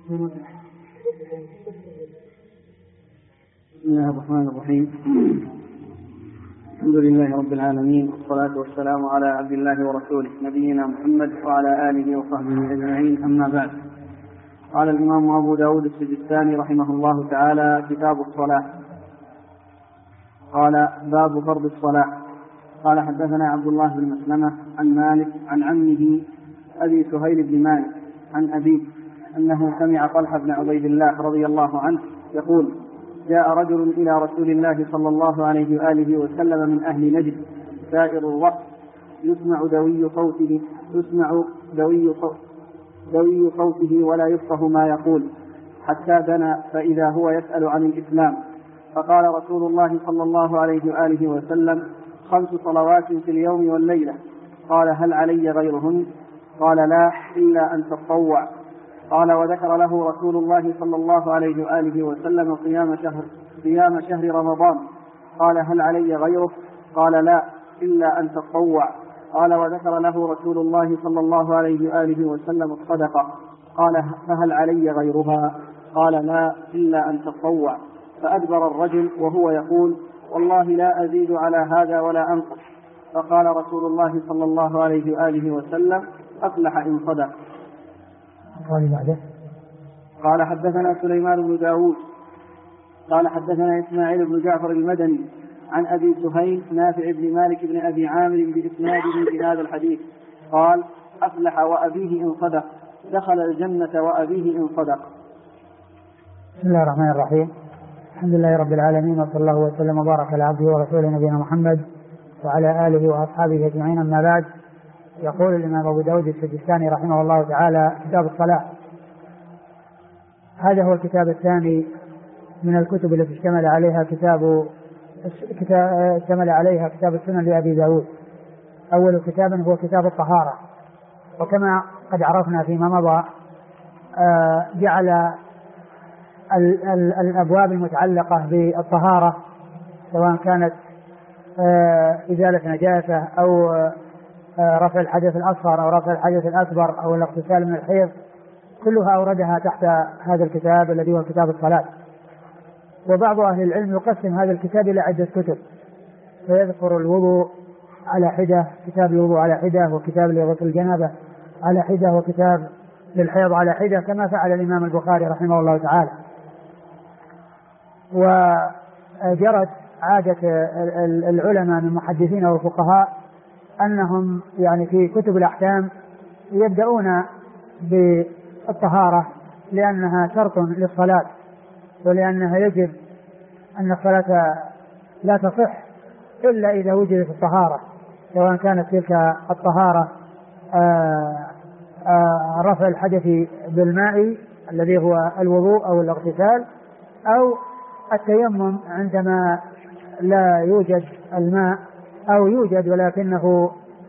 بسم الله الرحمن الرحيم. الحمد لله رب العالمين، والصلاة والسلام على عبد الله ورسوله نبينا محمد وعلى آله وصحبه أجمعين، أما بعد. قال الإمام أبو داود السجستاني رحمه الله تعالى: كتاب الصلاة. قال: باب فرض الصلاة. قال: حدثنا عبد الله بن مسلمة عن مالك عن عمه أبي سهيل بن مالك عن أبيه أنه سمع طلحة بن عبيد الله رضي الله عنه يقول: جاء رجل إلى رسول الله صلى الله عليه وآله وسلم من أهل نجد سائر الرأس، يسمع دوي صوته ولا يفقه ما يقول، حتى دنا فإذا هو يسأل عن الإسلام. فقال رسول الله صلى الله عليه وآله وسلم: 5 صلوات في اليوم والليلة. قال: هل علي غيرهن؟ قال: لا، إلا أن تطوع. قال: وذكر له رسول الله صلى الله عليه وآله وسلم صيام شهر رمضان. قال: هل علي غيره؟ قال: لا، إلا أن تطوع. قال: وذكر له رسول الله صلى الله عليه وآله وسلم الصدقة. قال: فهل علي غيرها؟ قال: لا، إلا أن تطوع. فأدبر الرجل وهو يقول: والله لا أزيد على هذا ولا أنقص. فقال رسول الله صلى الله عليه وآله وسلم: أفلح إن صدق. قال: حدثنا سليمان بن داود قال: حدثنا إسماعيل بن جعفر المدني عن أبي سهيل نافع بن مالك بن أبي عامر بإسناده بهذا الحديث قال: أفلح وأبيه إن صدق، دخل الجنة وأبيه إن صدق. بسم الله الرحمن الرحيم. الحمد لله رب العالمين، وصلى الله وسلم وبارك على عبده ورسوله نبينا محمد وعلى آله وأصحابه أجمعين، أما بعد. يقول الإمام أبو داود السجستاني رحمه الله تعالى: كتاب الصلاة. هذا هو الكتاب الثاني من الكتب التي اشتمل عليها كتاب السنن لأبي داود. أول كتاب هو كتاب الطهارة، وكما قد عرفنا فيما مضى جعل الأبواب المتعلقة بالطهارة، سواء كانت إزالة نجاسة أو رفع الحدث الأصغر أو رفع الحدث الأكبر أو الاغتسال من الحيض، كلها أوردها تحت هذا الكتاب الذي هو كتاب الصلاة. وبعض أهل العلم يقسم هذا الكتاب إلى عدة كتب، فيذكر الوضوء على حدة، كتاب الوضوء على حدة، وكتاب لغسل الجنابة على حدة، وكتاب للحيض على حدة، كما فعل الإمام البخاري رحمه الله تعالى. وجرت عادة العلماء من المحدثين والفقهاء أنهم يعني في كتب الأحكام يبدأون بالطهارة، لأنها شرط للصلاة، ولأنها يجب أن الصلاة لا تصح إلا إذا وجدت الطهارة، سواء كانت تلك الطهارة رفع الحدث بالماء الذي هو الوضوء أو الاغتسال، أو التيمم عندما لا يوجد الماء أو يوجد ولكنه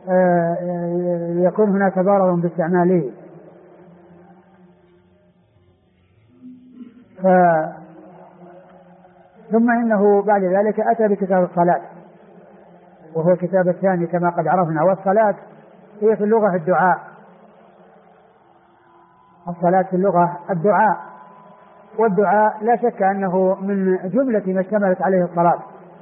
يكون هناك ضرر باستعماله. ثم إنه بعد ذلك أتى بكتاب الصلاة، وهو الكتاب الثاني كما قد عرفنا. والصلاة هي في اللغة الدعاء، الصلاة في اللغة الدعاء، والدعاء لا شك أنه من جملة ما اشتملت عليه الصلاة،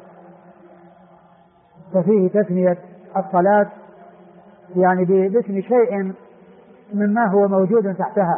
ففيه تسمية الصلاة يعني باسم شيء مما هو موجود تحتها.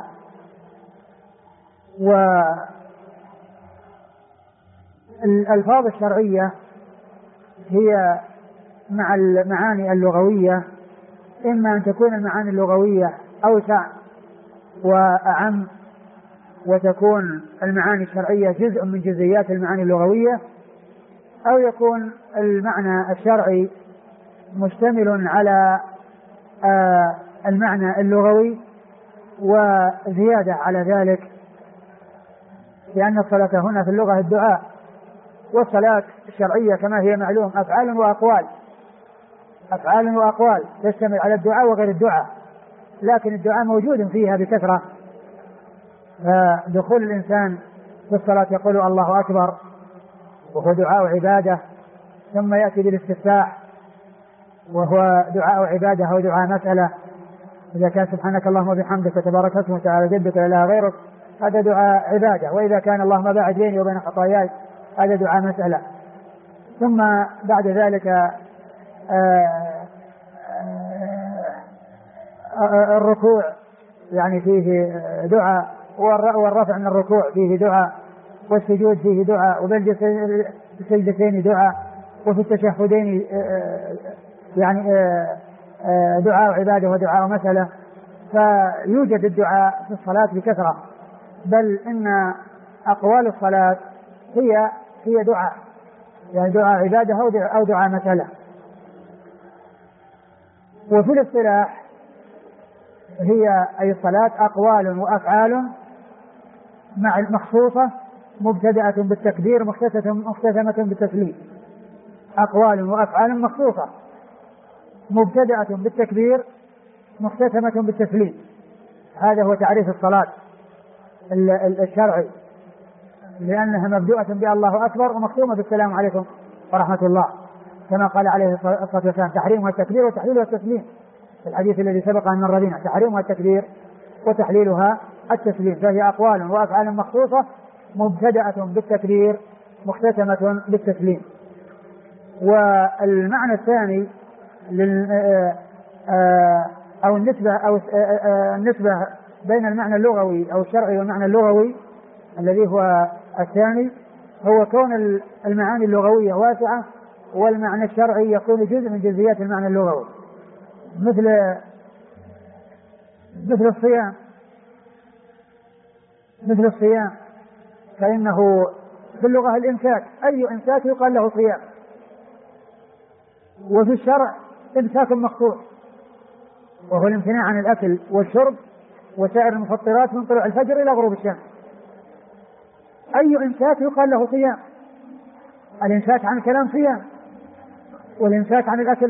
والألفاظ الشرعية هي مع المعاني اللغوية، إما أن تكون المعاني اللغوية أوسع وأعم، وتكون المعاني الشرعية جزء من جزئيات المعاني اللغوية، أو يكون المعنى الشرعي مشتمل على المعنى اللغوي وزيادة على ذلك، لأن الصلاة هنا في اللغة الدعاء. والصلاة الشرعية كما هي معلوم أفعال وأقوال تشتمل على الدعاء وغير الدعاء، لكن الدعاء موجود فيها بكثرة. فدخول الإنسان في الصلاة يقول الله أكبر، وهو دعاء عبادة، ثم يأتي بالاستفتاح وهو دعاء عبادة أو دعاء مسألة، إذا كان سبحانك اللهم وبحمدك وتبارك اسمك وتعالى جدك لا إله غيرك، هذا دعاء عبادة، وإذا كان اللهم باعد بيني وبين خطاياي هذا دعاء مسألة. ثم بعد ذلك الركوع يعني فيه دعاء، والرفع من الركوع فيه دعاء، والسجود فيه دعاء، وبالسجدتين دعاء، وفي التشهدين يعني دعاء عبادة ودعاء مسألة. فيوجد الدعاء في الصلاة بكثرة، بل إن أقوال الصلاة هي دعاء، يعني دعاء عبادة أو دعاء مسألة. وفي الاصطلاح هي أي الصلاة أقوال وأفعال مع المخصوصة مبتدأة بالتكبير مختتمة بالتسليم. أقوال وأفعال مخصوصة مبتدأة بالتكبير مختتمة بالتسليم. هذا هو تعريف الصلاة الشرعي، لأنها مبدوءة بالله أكبر ومختومة بالسلام عليكم ورحمة الله، كما قال عليه الصلاة والسلام: تحريمها التكبير وتحليلها التسليم. في الحديث الذي سبق أن مر بنا: تحريمها التكبير وتحليلها التسليم. فهي أقوال وأفعال مخصوصة مبتدأة بالتكبير مختتمة بالتسليم. والمعنى الثاني أو النسبة بين المعنى اللغوي أو الشرعي والمعنى اللغوي الذي هو الثاني، هو كون المعاني اللغوية واسعة والمعنى الشرعي يكون جزء من جزئيات المعنى اللغوي، مثل الصيام، فإنه في اللغة الإمساك، أي إمساك يقال له صيام. وفي الشرع إمساك مخصوص، وهو الامتناع عن الأكل والشرب وسائر المفطرات من طلوع الفجر إلى غروب الشمس. أي إمساك يقال له صيام. الإمساك عن الكلام صيام، والإمساك عن الأكل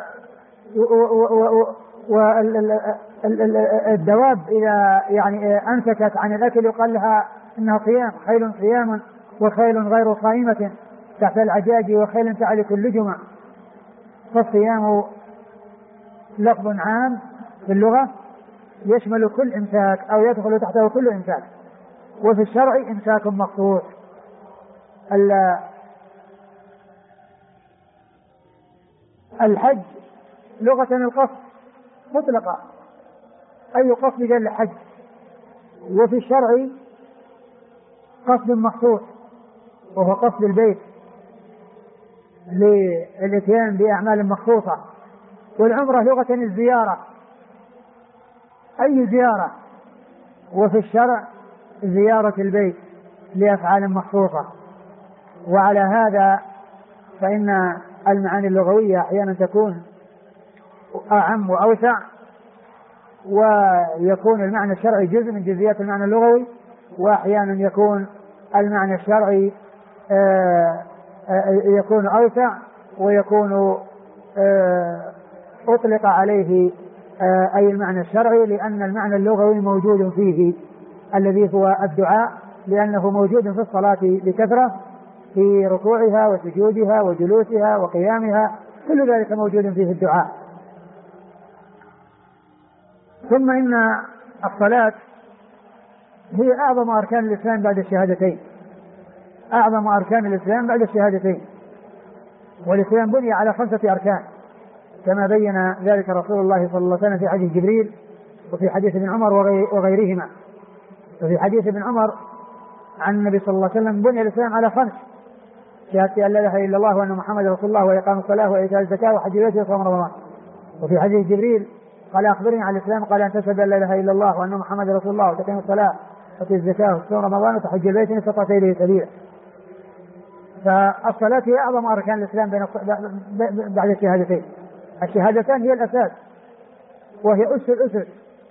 والدواب إذا يعني أمسكت عن الأكل يقال لها إنها صيام. خيل صيام وخيل غير صائمة تحت العجاج وخيل تعلق اللجمة. فالصيام لفظ عام في اللغة يشمل كل إمساك أو يدخل تحته كل إمساك، وفي الشرع إمساك مخصوص. الحج لغة القصد مطلقة، أي قصد جاء للحج. وفي الشرع قصد مخصوص وهو قصد البيت للاتيان بأعمال مخصوصة. والعمرة لغة الزيارة، أي زيارة. وفي الشرع زيارة البيت لأفعال مخصوصة. وعلى هذا فإن المعاني اللغوية أحيانا تكون أعم وأوسع، ويكون المعنى الشرعي جزء من جزئيات المعنى اللغوي، وأحيانا يكون المعنى الشرعي يكون أوسع ويكون أطلق عليه أي المعنى الشرعي، لأن المعنى اللغوي موجود فيه الذي هو الدعاء، لأنه موجود في الصلاة بكثرة في ركوعها وسجودها وجلوسها وقيامها، كل ذلك موجود فيه الدعاء. ثم إن الصلاة هي أعظم أركان الإسلام بعد الشهادتين، أعظم أركان الإسلام بعد الشهادتين. والإسلام بني على 5 أركان كما بين ذلك رسول الله صلى الله عليه وسلم في حديث جبريل وفي حديث ابن عمر وغيرهما. وفي حديث ابن عمر عن النبي صلى الله عليه وسلم بني الإسلام على 5: شهادة أن لا إله إلا الله وأن محمد رسول الله وإقام الصلاة وإيتاء الزكاة وحج البيت وصوم رمضان. وفي حديث جبريل قال: أخبرني عن الإسلام، قال: أن تشهد أن لا إله إلا الله وأن محمد رسول الله وتقيم الصلاة وتؤتي الزكاة وتصوم رمضان وتحج البيت إن استطعت إليه سبيلا. فالصلاة هي أعظم أركان الإسلام بعد الشهادتين. الشهادتان هي الأساس وهي أس الأسس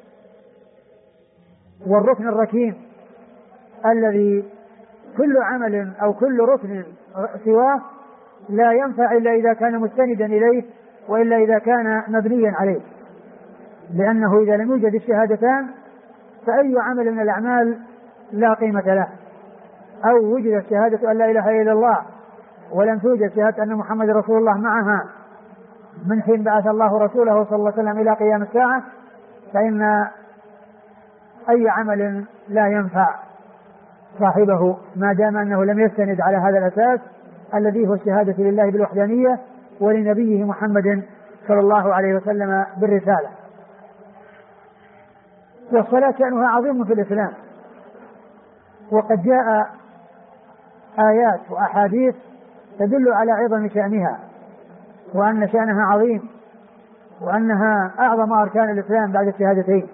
والركن الركين الذي كل عمل أو كل ركن سواه لا ينفع إلا إذا كان مستندا إليه وإلا إذا كان مبنيا عليه، لأنه إذا لم يوجد الشهادتان فأي عمل من الأعمال لا قيمة له. أو وجدت شهادة أن لا إله إلا الله ولم توجد شهادة أن محمد رسول الله معها من حين بعث الله رسوله صلى الله عليه وسلم إلى قيام الساعة، فإن أي عمل لا ينفع صاحبه ما دام أنه لم يستند على هذا الأساس الذي هو الشهادة لله بالوحدانية ولنبيه محمد صلى الله عليه وسلم بالرسالة. والصلاة شأنها عظيم في الإسلام، وقد جاء آيات وأحاديث تدل على عظم شأنها وأن شأنها عظيم وأنها أعظم أركان الإسلام بعد الشهادتين.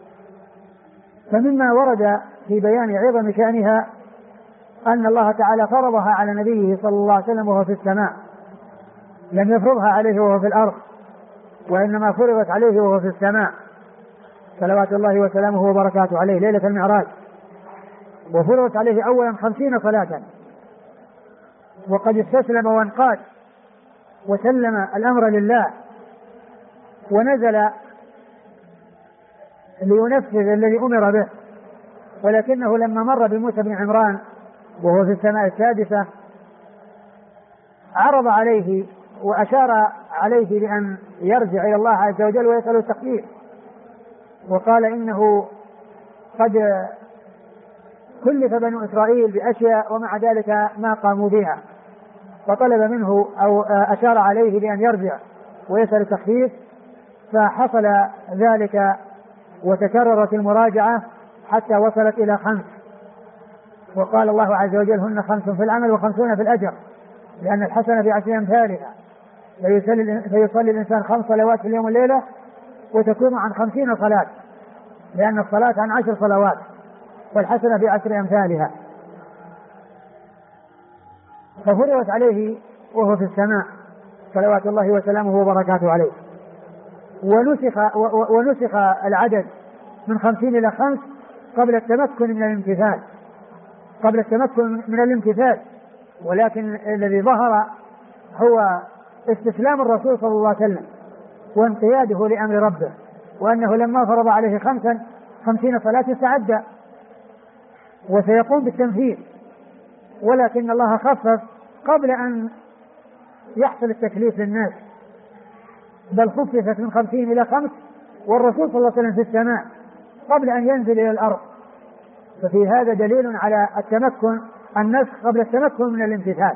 فمما ورد في بيان عظم شأنها أن الله تعالى فرضها على نبيه صلى الله عليه وسلم وهو في السماء، لم يفرضها عليه وهو في الأرض، وإنما فرضت عليه وهو في السماء صلوات الله وسلامه وبركاته عليه ليلة المعراج. وفرضت عليه أولا 50 صلاة، وقد استسلم وانقاد وسلم الأمر لله ونزل لينفذ الذي أمر به. ولكنه لما مر بموسى بن عمران وهو في السماء السادسة عرض عليه وأشار عليه بأن يرجع إلى الله عز وجل ويسأل التخفيف، وقال إنه قد كلف بنو إسرائيل بأشياء ومع ذلك ما قاموا بها، فطلب منه أو أشار عليه بأن يرجع ويسأل التخفيف، فحصل ذلك وتكررت المراجعة حتى وصلت إلى 5. وقال الله عز وجل هن 5 في العمل و50 في الأجر، لأن الحسنة ب10 أمثالها، فيصلي الإنسان 5 صلوات في اليوم والليلة وتكون عن 50 صلاة، لأن الصلاة عن 10 صلوات والحسنة ب10 أمثالها. ففرضت عليه وهو في السماء صلوات الله وسلامه وبركاته عليه. ونسخ العدد من 50 إلى 5 قبل التمكن من الامتثال، ولكن الذي ظهر هو استسلام الرسول صلى الله عليه وسلم وانقياده لأمر ربه، وأنه لما فرض عليه 50 صلاة استعد وسيقوم بالتنفيذ، ولكن الله خفف قبل أن يحصل التكليف للناس، بل خففت من 50 إلى 5 والرسول صلى الله عليه وسلم في السماء قبل أن ينزل إلى الأرض. ففي هذا دليل على التمكن، النسخ قبل التمكن من الامتثال،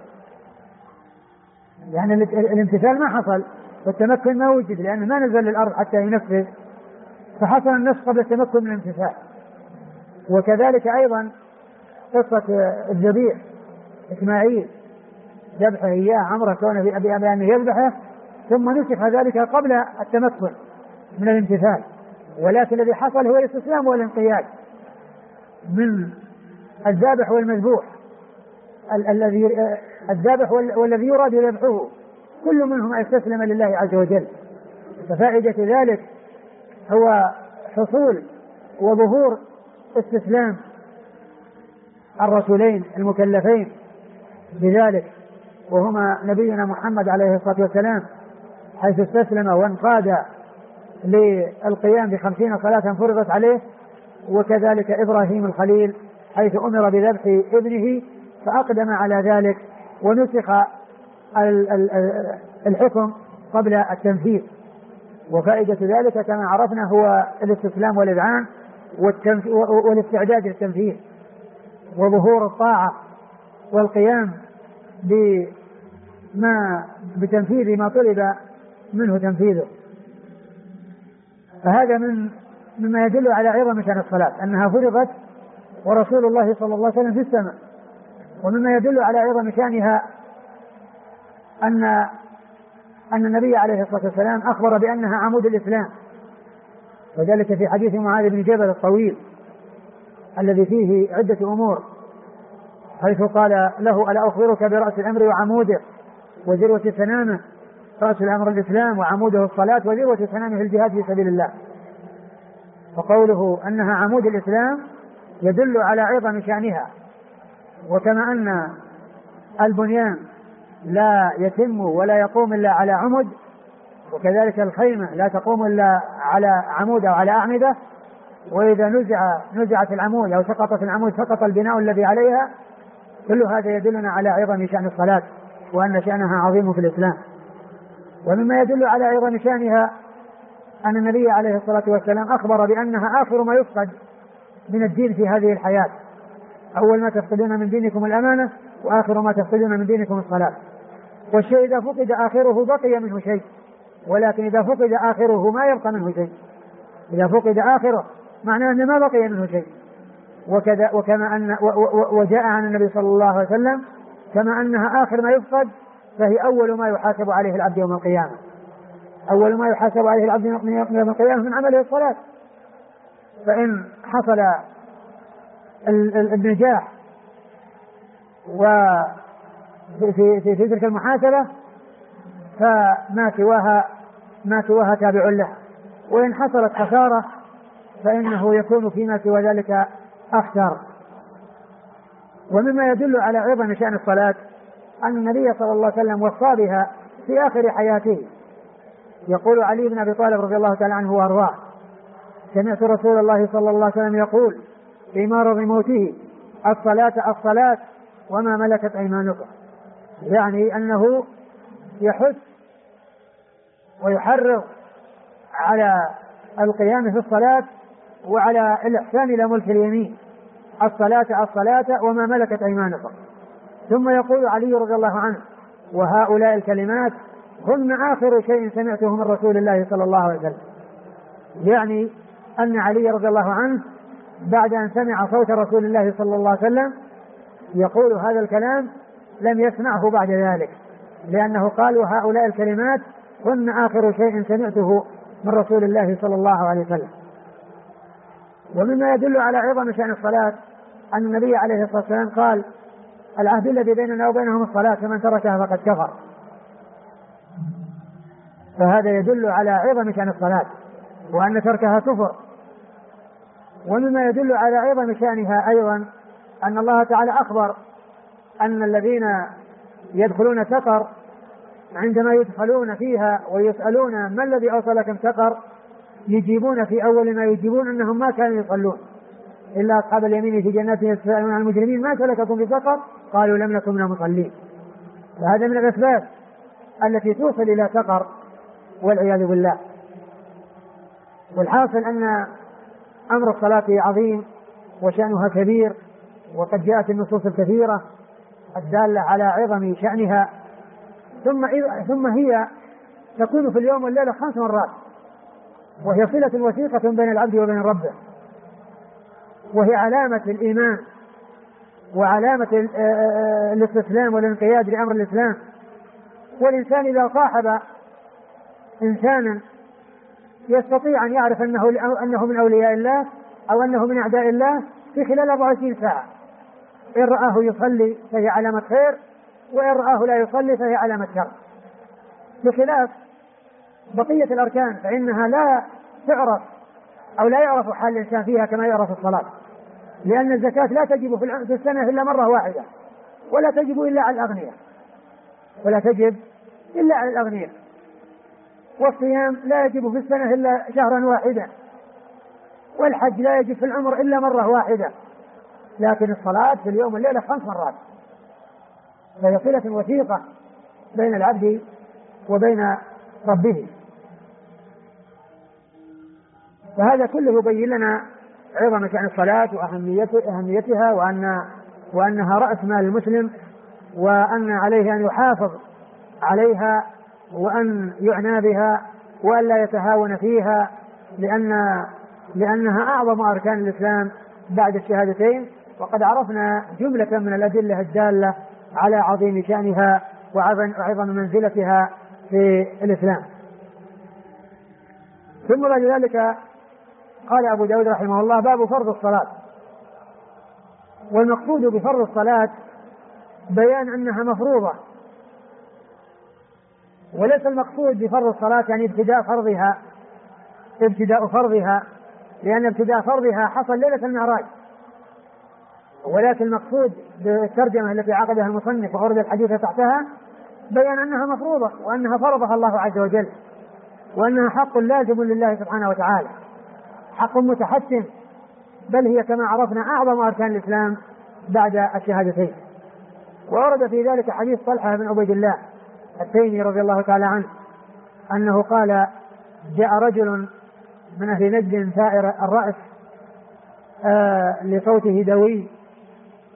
يعني الامتثال ما حصل والتمكن ما وجد لأنه ما نزل للأرض حتى ينفذ، فحصل النسخ قبل التمكن من الامتثال. وكذلك أيضا قصة الذبيح إسماعيل ذبحه إياه عمره كونه بأن يذبحه، ثم نسخ ذلك قبل التمكن من الامتثال، ولكن الذي حصل هو الاستسلام والانقياد من الذابح والمذبوح، الذابح والذي يراد ذبحه كل منهما استسلم لله عز وجل. ففائدة ذلك هو حصول وظهور استسلام الرسولين المكلفين بذلك، وهما نبينا محمد عليه الصلاة والسلام حيث استسلم وانقاد للقيام ب50 صلاة فرضت عليه، وكذلك إبراهيم الخليل حيث أمر بذبح ابنه فأقدم على ذلك ونسخ الحكم قبل التنفيذ. وفائدة ذلك كما عرفنا هو الاستسلام والإذعان والاستعداد للتنفيذ وظهور الطاعة والقيام بتنفيذ ما طلب منه تنفيذه. فهذا مما يدل على عظم شأن الصلاة أنها فرضت ورسول الله صلى الله عليه وسلم في السماء. ومما يدل على عظم شأنها أن النبي عليه الصلاة والسلام أخبر بأنها عمود الإسلام، وذلك في حديث معاذ بن جبل الطويل الذي فيه عدة أمور، حيث قال له ألا أخبرك برأس الأمر وعموده وذروة سنامه؟ رأس الأمر الإسلام وعموده الصلاة وذروة سنامه الجهاد في سبيل الله. فقوله أنها عمود الإسلام يدل على عظم شأنها. وكما أن البنيان لا يتم ولا يقوم إلا على عمد، وكذلك الخيمة لا تقوم إلا على عمود أو على أعمدة، وإذا نزعت العمود أو سقطت العمود سقط البناء الذي عليها. كل هذا يدلنا على عظم شأن الصلاة وأن شأنها عظيم في الإسلام. ومما يدل على عظم شأنها أن النبي عليه الصلاة والسلام أخبر بأنها آخر ما يفقد من الدين في هذه الحياة، أول ما تفقدون من دينكم الأمانة، وآخر ما تفقدون من دينكم الصلاة. والشيء إذا فقد آخره بقي منه شيء، ولكن إذا فقد آخره ما يبقى منه شيء. إذا فقد آخره معناه أنه ما بقي منه شيء. وكما أن وجاء عن النبي صلى الله عليه وسلم كما أنها آخر ما يفقد فهي أول ما يحاسب عليه العبد يوم القيامة. أول ما يحاسب عليه العبد يوم القيامة من عمله الصلاة. فإن حصل النجاح وفي تلك المحاسبة فما سواها تابع له، وإن حصلت خسارة فإنه يكون فيما سوى ذلك أخسر. ومما يدل على عظم شأن الصلاة أن النبي صلى الله عليه وسلم وصى بها في آخر حياته. يقول علي بن أبي طالب رضي الله تعالى عنه وأرضاه: سمعت رسول الله صلى الله عليه وسلم يقول في مرض موته: الصلاة الصلاة وما ملكت أيمانكم. يعني أنه يحث ويحرض على القيام في الصلاة وعلى الإحسان إلى ملك اليمين. الصلاة الصلاة وما ملكت أيمانكم. ثم يقول علي رضي الله عنه: وهؤلاء الكلمات هن آخر شيء سمعته من رسول الله صلى الله عليه وسلم. يعني أن علي رضي الله عنه بعد أن سمع صوت رسول الله صلى الله عليه وسلم يقول هذا الكلام لم يسمعه بعد ذلك، لأنه قال: وهؤلاء الكلمات هن آخر شيء سمعته من رسول الله صلى الله عليه وسلم. ومما يدل على عظم شأن الصلاة أن النبي عليه الصلاة والسلام قال: العهد الذي بيننا وبينهم الصلاة، فمن تركها فقد كفر. فهذا يدل على عظم شأن الصلاة وأن تركها كفر. ومما يدل على عظم شأنها أيضا أن الله تعالى أخبر أن الذين يدخلون سقر عندما يدخلون فيها ويسألون ما الذي أوصلكم سقر يجيبون في أول ما يجيبون أنهم ما كانوا يصلون إلا أصحاب اليمين في جنات يتساءلون عن المجرمين ما سلككم في سقر قالوا لم نكن من المصلين. فهذا من الأسباب التي توصل إلى سقر والعياذ بالله. والحاصل أن أمر الصلاة عظيم وشأنها كبير، وقد جاءت النصوص الكثيرة الدالة على عظم شأنها. ثم هي تكون في اليوم والليلة 5 مرات، وهي صلة وثيقة بين العبد وبين ربه، وهي علامة الإيمان وعلامة الاستسلام والانقياد لأمر الإسلام. والإنسان إذا صاحب إنسانا يستطيع أن يعرف أنه من أولياء الله أو أنه من أعداء الله في خلال 24 ساعة، إن رآه يصلي فهي علامة خير، وإن رآه لا يصلي فهي علامة شر، بخلاف بقية الأركان فإنها لا تعرف أو لا يعرف حال الإنسان فيها كما يعرف الصلاة، لأن الزكاة لا تجب في السنة إلا مرة واحدة، ولا تجب إلا على الأغنياء، والصيام لا يجب في السنة إلا شهرا واحدا، والحج لا يجب في العمر إلا مرة واحدة، لكن الصلاة في اليوم والليلة 5 مرات، فهي صلة وثيقة بين العبد وبين ربه. فهذا كله يبين لنا عظم شأن الصلاة وأهميتها وأنها رأس مال المسلم، وأن عليه أن يحافظ عليها وأن يعنى بها وأن لا يتهاون فيها، لأنها أعظم أركان الإسلام بعد الشهادتين. وقد عرفنا جملة من الأدلة الدالة على عظيم شأنها وعظم منزلتها في الإسلام. ثم بعد ذلك قال أبو داود رحمه الله: باب فرض الصلاة. والمقصود بفرض الصلاة بيان أنها مفروضة، وليس المقصود بفرض الصلاة يعني ابتداء فرضها، لأن ابتداء فرضها حصل ليلة المعراج، ولكن المقصود بالترجمة التي عقدها المصنف وأورد الحديث تحتها بيان أنها مفروضة، وأنها فرضها الله عز وجل، وأنها حق لازم لله سبحانه وتعالى، حق متحتم، بل هي كما عرفنا أعظم أركان الإسلام بعد الشهادتين. وورد في ذلك حديث طلحة بن عبيد الله التيمي رضي الله تعالى عنه أنه قال: جاء رجل من أهل نجد ثائر الرأس لصوته دوي،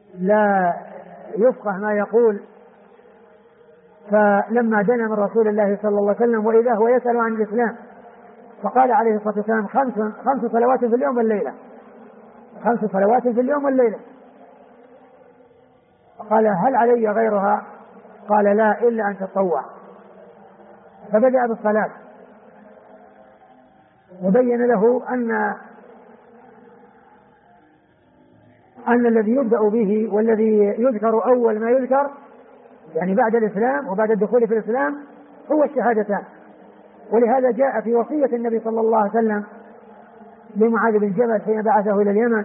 لا يفقه ما يقول. فلما دنا من رسول الله صلى الله عليه وسلم وإذا هو يسأل عن الإسلام فقال عليه الصلاة والسلام: خمس صلوات في اليوم والليلة، 5 صلوات في اليوم والليلة. قال: هل علي غيرها؟ قال: لا، إلا أن تطوع. فبدأ بالصلاة وبين له أن الذي يبدأ به والذي يذكر أول ما يذكر يعني بعد الإسلام وبعد الدخول في الإسلام هو الشهادتان. ولهذا جاء في وصية النبي صلى الله عليه وسلم لمعاذ بن جبل حين بعثه إلى اليمن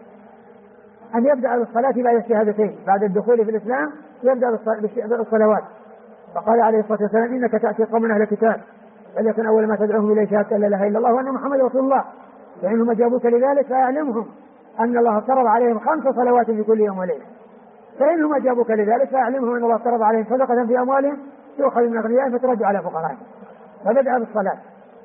أن يبدأ بالصلاة بعد الشهادتين، بعد الدخول في الإسلام يبدأ بالصلوات. فقال عليه الصلاة والسلام: إنك تأتي قوم أهل الكتاب فليكن أول ما تدعوهم إليه شهادة لا إله إلا الله وأن محمد رسول الله، فإنهم أجابوك لذلك فأعلمهم أن الله افترض عليهم 5 صلوات في كل يوم وليلة. فإنهم أجابوك لذلك فأعلمهم أن الله افترض عليهم صدقة في أموالهم تؤخذ من أغنيائهم فترد على فقرائهم. فبدأ بالصلاة،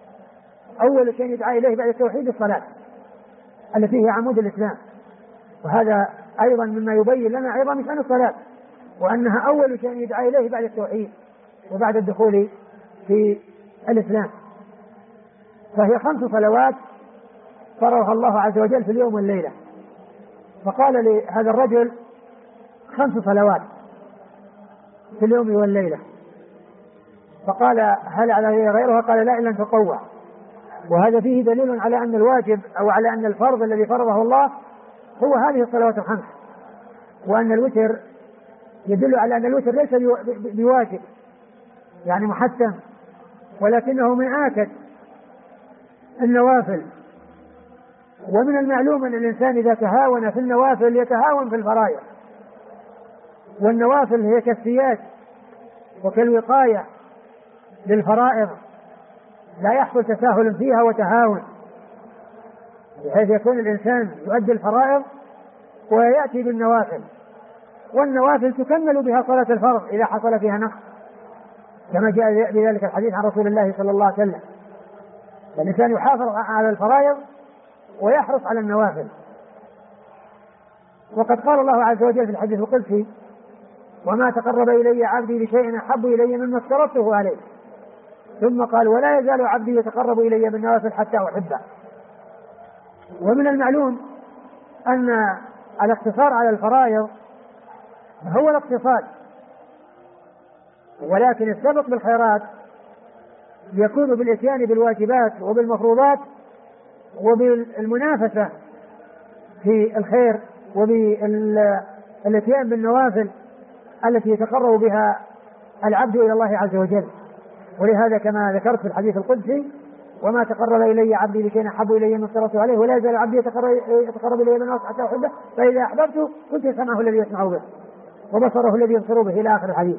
أول شيء يدعى إليه بعد التوحيد الصلاة التي هي عمود الإسلام. وهذا أيضا مما يبين لنا عظم شأن الصلاة، وأنها أول شيء يدعى إليه بعد التوحيد وبعد الدخول في الإسلام. فهي 5 صلوات فرضها الله عز وجل في اليوم والليلة. فقال لهذا الرجل: 5 صلوات في اليوم والليلة. فقال: هل على غيرها؟ قال: لا، إلا أن تطوع. وهذا فيه دليل على أن الواجب أو على أن الفرض الذي فرضه الله هو هذه الصلوات ال5، وأن الوتر يدل على أن الوتر ليس بواجب يعني محتم، ولكنه من آكد النوافل. ومن المعلوم أن الإنسان إذا تهاون في النوافل يتهاون في الفرائض، والنوافل هي كالسياج وكالوقاية للفرائض، لا يحصل تساهل فيها وتهاون، بحيث يكون الإنسان يؤدي الفرائض ويأتي بالنوافل، والنوافل تكمل بها صلاة الفرض إذا حصل فيها نقص، كما جاء بذلك الحديث عن رسول الله صلى الله عليه وسلم. فالإنسان يحافظ على الفرائض ويحرص على النوافل. وقد قال الله عز وجل في الحديث القدسي: وما تقرب إلي عبدي بشيء أحب إلي مما افترضته عليه. ثم قال: ولا يزال عبدي يتقرب إلي بالنوافل حتى أحبه. ومن المعلوم أن الاقتصار على الفرائض هو الاقتصاد، ولكن السبق بالخيرات يكون بالإتيان بالواجبات وبالمفروضات وبالمنافسة في الخير وبالإتيان بالنوافل التي يتقرب بها العبد إلى الله عز وجل. ولهذا كما ذكرت في الحديث القدسي: وما تقرب إلي عبدي بشيء أحب إلي مما افترضته عليه ولا يزال عبدي يتقرب إلي بالنوافل حتى أحبه فإذا أحببته كنت سمعه الذي يسمع به وبصره الذي يبصر به إلى آخر الحديث.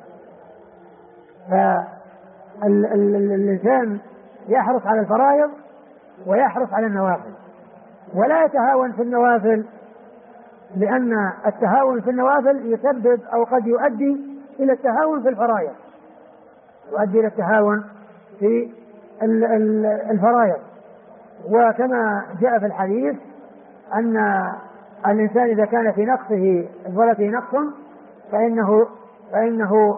فالإنسان يحرص على الفرائض ويحرص على النوافل، ولا يتهاون في النوافل، لأن التهاون في النوافل يسبب أو قد يؤدي إلى التهاون في الفرائض، يؤدي إلى التهاون في الفرائض. وكما جاء في الحديث أن الإنسان إذا كان في نقصه صلاته نقص فإنه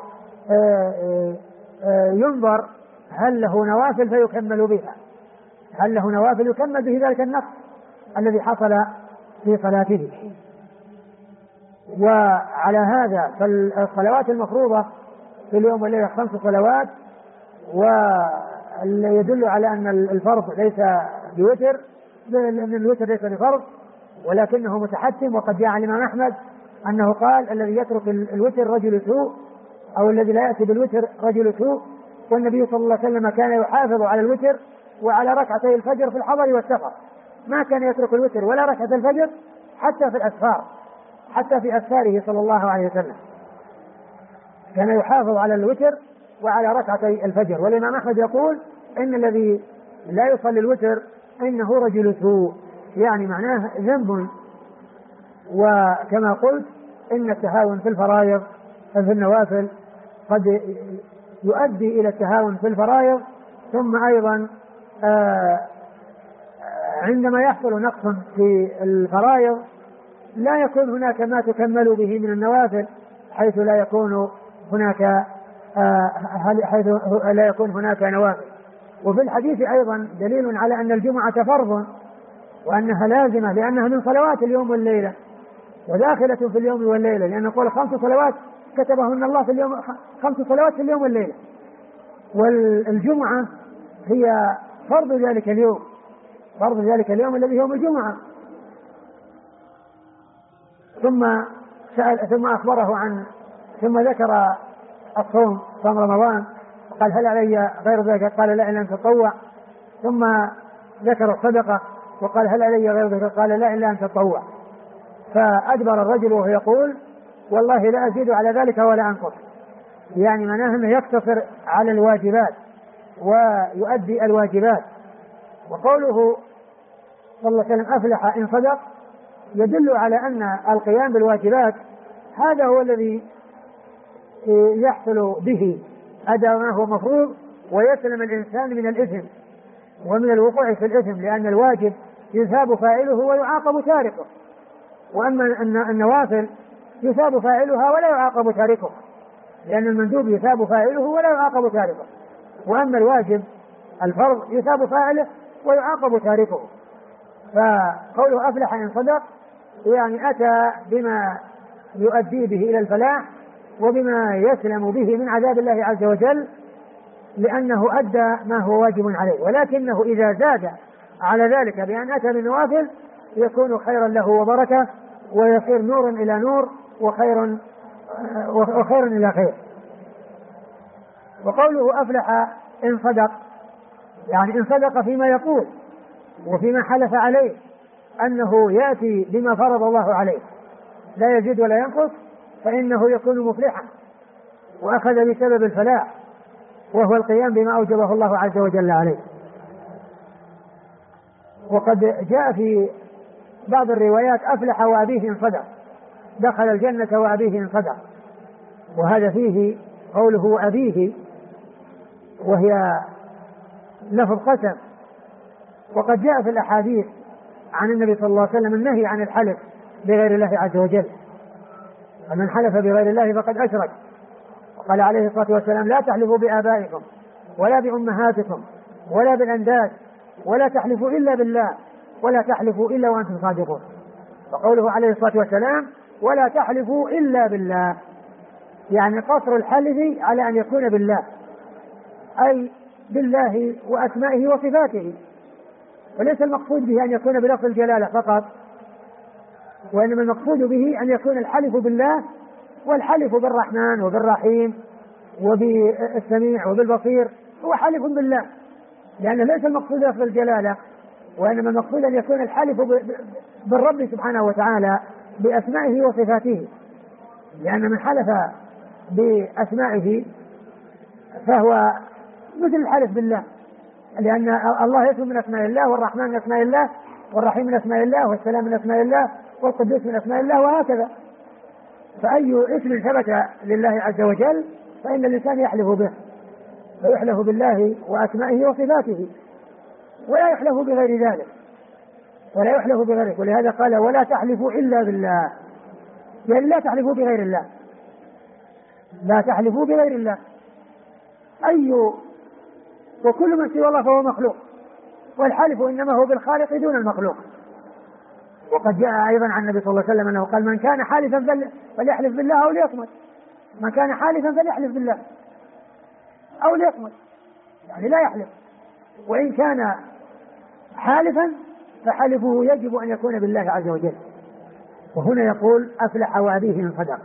ينظر هل له نوافل فيكمل بها، هل له نوافل يكمل به ذلك النقص الذي حصل في صلاته. وعلى هذا فالصلوات المفروضة في اليوم والليلة 5 صلوات، ويدل على أن الفرض ليس بوتر، لأن الوتر ليس بفرض ولكنه متحتم. وقد جاء عن الإمام أحمد أنه قال: الذي يترك الوتر رجل سوء، أو الذي لا يأتي بالوتر رجل سوء. والنبي صلى الله عليه وسلم كان يحافظ على الوتر وعلى ركعتي الفجر في الحضر والسفر، ما كان يترك الوتر ولا ركعة الفجر حتى في الأسفار، حتى في أسفاره صلى الله عليه وسلم كان يحافظ على الوتر وعلى ركعتي الفجر. والإمام أحمد يقول: إن الذي لا يصلي الوتر إنه رجل سوء، يعني معناه ذنب. وكما قلت إن التهاون في الفرائض في النوافل قد يؤدي إلى التهاون في الفرائض، ثم أيضا عندما يحصل نقص في الفرائض لا يكون هناك ما تكمل به من النوافل حيث لا يكون هناك حيث لا يكون هناك نوافل. وفي الحديث أيضا دليل على أن الجمعة فرض وأنها لازمة لأنها من صلوات اليوم والليلة وداخلة في اليوم والليلة، لأن نقول 5 صلوات كتبهن الله في اليوم، 5 صلوات في اليوم والليلة، والجمعة هي فرض ذلك اليوم، فرض ذلك اليوم الذي يوم الجمعة. ثم أخبره ثم ذكر الصوم، صوم رمضان، قال هل علي غير ذلك؟ قال لا إلا أن تطوع. ثم ذكر الصدقة وقال هل علي غير ذلك؟ قال لا إلا أن تطوع. فأدبر الرجل وهو يقول والله لا أزيد على ذلك ولا أنقص، يعني معناه أنه يقتصر على الواجبات ويؤدي الواجبات. وقوله صلى الله عليه وسلم أفلح إن صدق يدل على أن القيام بالواجبات هذا هو الذي يحصل به أداء ما هو مفروض ويسلم الإنسان من الإثم ومن الوقوع في الإثم، لأن الواجب يثاب فاعله ويعاقب تاركه، وأما النوافل يثاب فاعلها ولا يعاقب تاركه، لأن المندوب يثاب فاعله ولا يعاقب تاركه، وأما الواجب الفرض يثاب فاعله ويعاقب تاركه. فقوله أفلح إن صدق يعني أتى بما يؤدي به إلى الفلاح وبما يسلم به من عذاب الله عز وجل، لأنه أدى ما هو واجب عليه، ولكنه إذا زاد على ذلك بأن أتى بالنوافل يكون خيرا له وبركة، ويصير نور إلى نور وخير إلى خير. وقوله أفلح إن صدق يعني إن صدق فيما يقول وفيما حلف عليه أنه يأتي بما فرض الله عليه لا يزيد ولا ينقص، فإنه يكون مفلحا وأخذ بسبب الفلاح وهو القيام بما أوجبه الله عز وجل عليه. وقد جاء في بعض الروايات أفلح وأبيه إن صدق، دخل الجنة وأبيه إن صدق، وهذا فيه قوله وأبيه وهي لفظ قسم. وقد جاء في الأحاديث عن النبي صلى الله عليه وسلم النهي عن الحلف بغير الله عز وجل، ومن حلف بغير الله فقد أشرك. وقال عليه الصلاة والسلام لا تحلفوا بآبائكم ولا بأمهاتكم ولا بالأنداد ولا تحلفوا إلا بالله ولا تحلفوا إلا وأنتم صادقون. وقوله عليه الصلاة والسلام ولا تحلفوا إلا بالله يعني قصر الحلف على أن يكون بالله، أي بالله وأسمائه وصفاته، وليس المقصود به أن يكون بلفظ الجلالة فقط، وإنما المقصود به أن يكون الحلف بالله والحلف بالرحمن وبالرحيم وبالسميع وبالبصير هو حلف بالله، لأنه ليس المقصود لفظ الجلالة، وإنما المقصود أن يكون الحلف بالرب سبحانه وتعالى بأسمائه وصفاته، لأن من حلف بأسمائه فهو مثل الحلف بالله، لأن الله اسم من أسماء الله، والرحمن من أسماء الله، والرحيم من أسماء الله، والسلام من أسماء الله، والقدوس من أسماء الله، وهكذا. فأي اسم ثبت لله عز وجل فإن الإنسان يحلف به، ويحلف بالله وأسمائه وصفاته، ولا يحلف بغير ذلك، ولا يحلف بغيره. ولهذا قال ولا تحلفوا إلا بالله، يعني لا تحلفوا بغير الله، لا تحلفوا بغير الله. وكل من سوى الله فهو مخلوق، والحلف إنما هو بالخالق دون المخلوق. وقد جاء أيضا عن النبي صلى الله عليه وسلم أنه قال من كان حالفا فليحلف بالله أو ليصمت، من كان حالفا فليحلف بالله أو ليصمت، يعني لا يحلف، وإن كان حالفا فحلفه يجب أن يكون بالله عز وجل. وهنا يقول أفلح وأبيه إن صدق.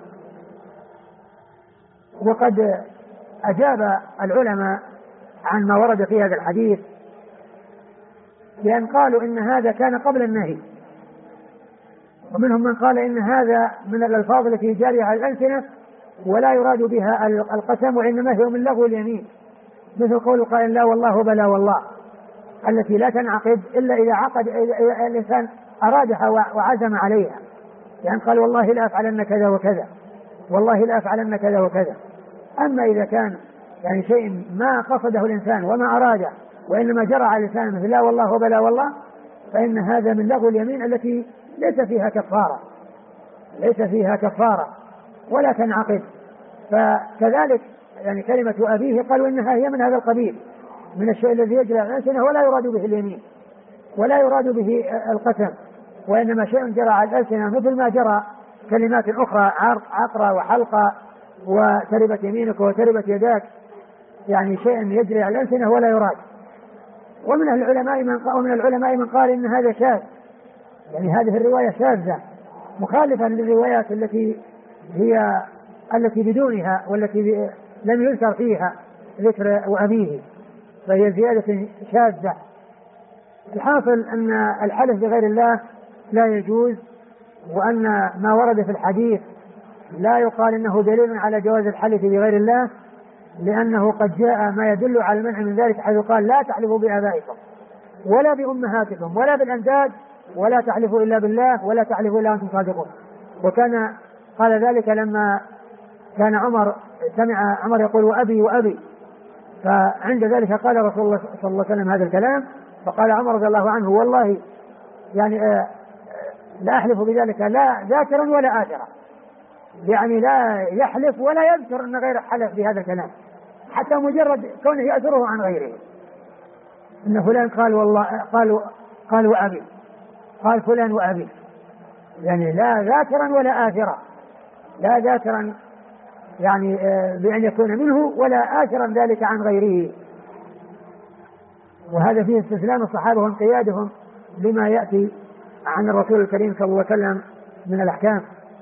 وقد أجاب العلماء عن ما ورد في هذا الحديث بأن قالوا إن هذا كان قبل النهي، ومنهم من قال إن هذا من الألفاظ التي جارية على الألسنة ولا يراد بها القسم، وإنما هي من لغو اليمين، مثل قول قائل لا والله بلا والله، التي لا تنعقد إلا إذا عقد الإنسان أرادها وعزم عليها، يعني قال والله لا أفعلن كذا وكذا، والله لا أفعلن كذا وكذا. أما إذا كان يعني شيء ما قصده الإنسان وما أراده وإنما جرى على الإنسان مثل لا والله وبلا والله، فإن هذا من لغو اليمين التي ليس فيها كفارة، ليس فيها كفارة ولا تنعقد. فكذلك يعني كلمة أبيه قالوا إنها هي من هذا القبيل، من الشيء الذي يجري على الألسنة ولا يراد به اليمين ولا يراد به القسم، وإنما شيء جرى على الألسنة مثل ما جرى كلمات أخرى عقرة وحلقة وتربت يمينك وتربت يداك، يعني شيء يجري على الألسنة ولا يراد. ومن العلماء من قال إن هذا شاذ، يعني هذه الرواية شاذة مخالفة للروايات التي بدونها والتي لم يذكر فيها ذكر وأبيه، فهي زيادة شاذة. الحاصل أن الحلف بغير الله لا يجوز، وأن ما ورد في الحديث لا يقال إنه دليل على جواز الحلف بغير الله، لأنه قد جاء ما يدل على المنع من ذلك، حيث قال لا تحلفوا بآبائكم ولا بأمهاتكم ولا بالأنداد ولا تحلفوا إلا بالله ولا تحلفوا إلا أنتم صادقون. وكان قال ذلك لما كان سمع عمر يقول وأبي وأبي، فعند ذلك قال رسول الله صلى الله عليه وسلم هذا الكلام، فقال عمر رضي الله عنه والله يعني لا أحلف بذلك لا ذاكرا ولا آثرا، يعني لا يحلف ولا يذكر أن غير حلف بهذا الكلام، حتى مجرد كونه يأثره عن غيره، إن فلان قال والله قال وأبي، قال فلان وأبي، يعني لا ذاكرا ولا آثرا، لا ذاكرا يعني بأن يكون منه ولا آثرا ذلك عن غيره. وهذا فيه استسلام الصحابة وانقيادهم لما يأتي عن الرسول الكريم صلى الله عليه وسلم من الأحكام.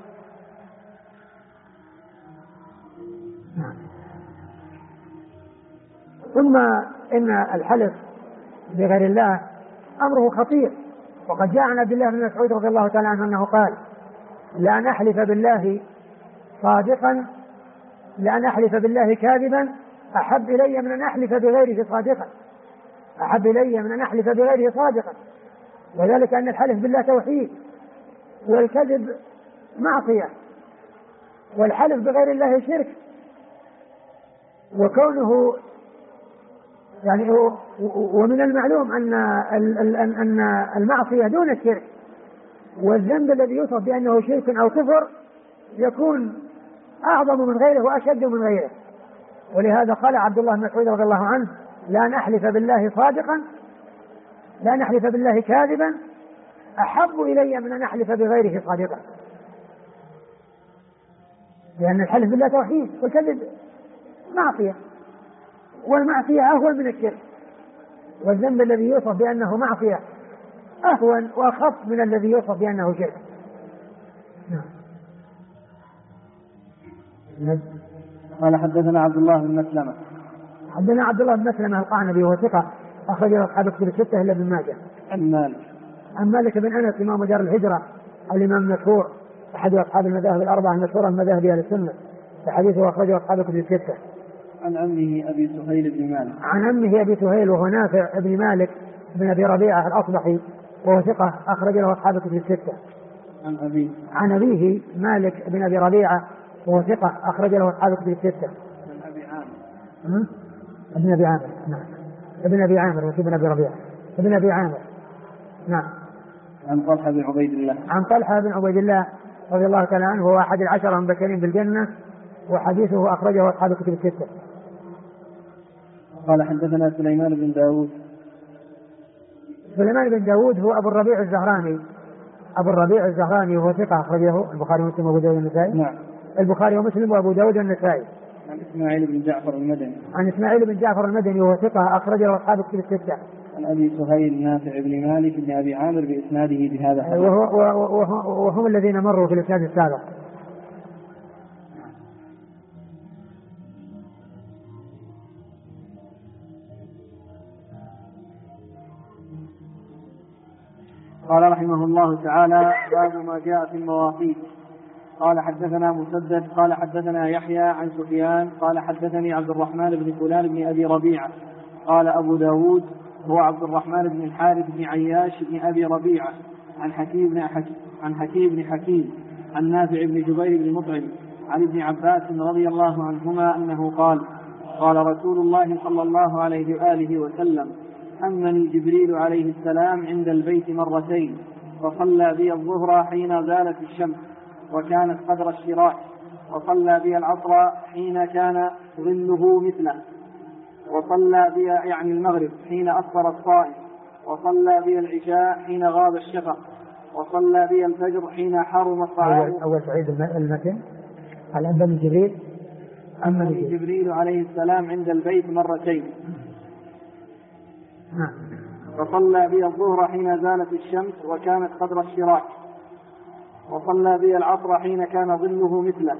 ثم إن الحلف بغير الله أمره خطير، وقد جاء عن عبد الله بن مسعود رضي الله تعالى عنه أنه قال لأن أحلف بالله صادقا لأن أحلف بالله كاذبا أحب إلي من أن أحلف بغيره صادقا، أحب إلي من أن أحلف بغيره صادقا، وذلك أن الحلف بالله توحيد والكذب معصية، والحلف بغير الله شرك. وكونه يعني ومن المعلوم أن المعصية دون الشرك، والذنب الذي يوصف بأنه شرك أو كفر يكون أعظم من غيره وأشد من غيره. ولهذا قال عبد الله بن مسعود رضي الله عنه لا نحلف بالله صادقا لا نحلف بالله كاذبا أحب إلي من أن أحلف بغيره صادقا، لأن الحلف بالله توحيد والكذب معصية، والمعصية أهون من الشرك، والذنب الذي يوصف بأنه معصية أهون وأخف من الذي يوصف بأنه شرك. قال حدثنا عبد الله بن مسلمة. حدثنا عبد الله بن مسلمة القعنبي وهو ثقة أخرج له أصحاب الكتب الستة إلا ابن ماجه. عن مالك بن أنس إمام دار الهجرة الإمام المشهور أحد أصحاب المذاهب الأربعة المشهورة من مذاهب أهل السنة، وحديثه أخرجه أصحاب الكتب الستة. عن عمه أبي سهيل بن مالك. عن عمه أبي سهيل وهو نافع بن مالك بن أبي ربيعة الأصبحي وهو ثقة أخرج له أصحاب الكتب الستة. عن أبيه مالك بن أبي ربيعة وهو ثقة أخرج له أصحاب الكتب الستة. عن أبي عامر. ابن أبي عامر نعم. ابن أبي عامر وش ابن أبي ربيعة ابن أبي عامر نعم. عن طلحة بن عبيد الله. عن طلحة بن عبيد الله رضي الله تعالى عنه هو أحد العشرة المبشرين بالجنة، وحديثه أخرجه أصحاب الكتب الستة. قال حدثنا سليمان بن داود. سليمان بن داود هو أبو الربيع الزهراني، أبو الربيع الزهراني وهو ثقة أخرجه البخاري ومسلم وأبو داود والنسائي. نعم. البخاري ومسلم وأبو داود والنسائي. عن إسماعيل بن جعفر المدني. عن إسماعيل بن جعفر المدني وهو ثقة أخرجه أصحاب الكتب الستة. عن أبي سهيل نافع بن مالك بن أبي عامر بإسناده بهذا الحديث. وهم الذين مروا في الإسناد السابق. قال رحمه الله تعالى باب ما جاء في المواقيت. قال حدثنا مسدد قال حدثنا يحيى عن سفيان قال حدثني عبد الرحمن بن فلان بن أبي ربيعة قال أبو داود هو عبد الرحمن بن الحارث بن عياش بن أبي ربيعة عن حكيم بن حكيم عن نافع بن جبير بن مطعم عن ابن عباس رضي الله عنهما أنه قال قال رسول الله صلى الله عليه وآله وسلم أمني جبريل عليه السلام عند البيت مرتين، فصلى بي الظهر حين زالت الشمس، وكانت قدر الشراك، وصلى بي العصر حين كان ظله مثله، وصلى بي يعني المغرب حين أصفر الصائم، وصلى بي العشاء حين غاب الشفق، وصلى بي الفجر حين حرم الطعام. أول تعيد المتن. هل أنبني جبريل؟ أنبني جبريل عليه السلام عند البيت مرتين. وصلى بي الظهر حين زالت الشمس وكانت قدر الشراك، وصلى بي العصر حين كان ظله مثله،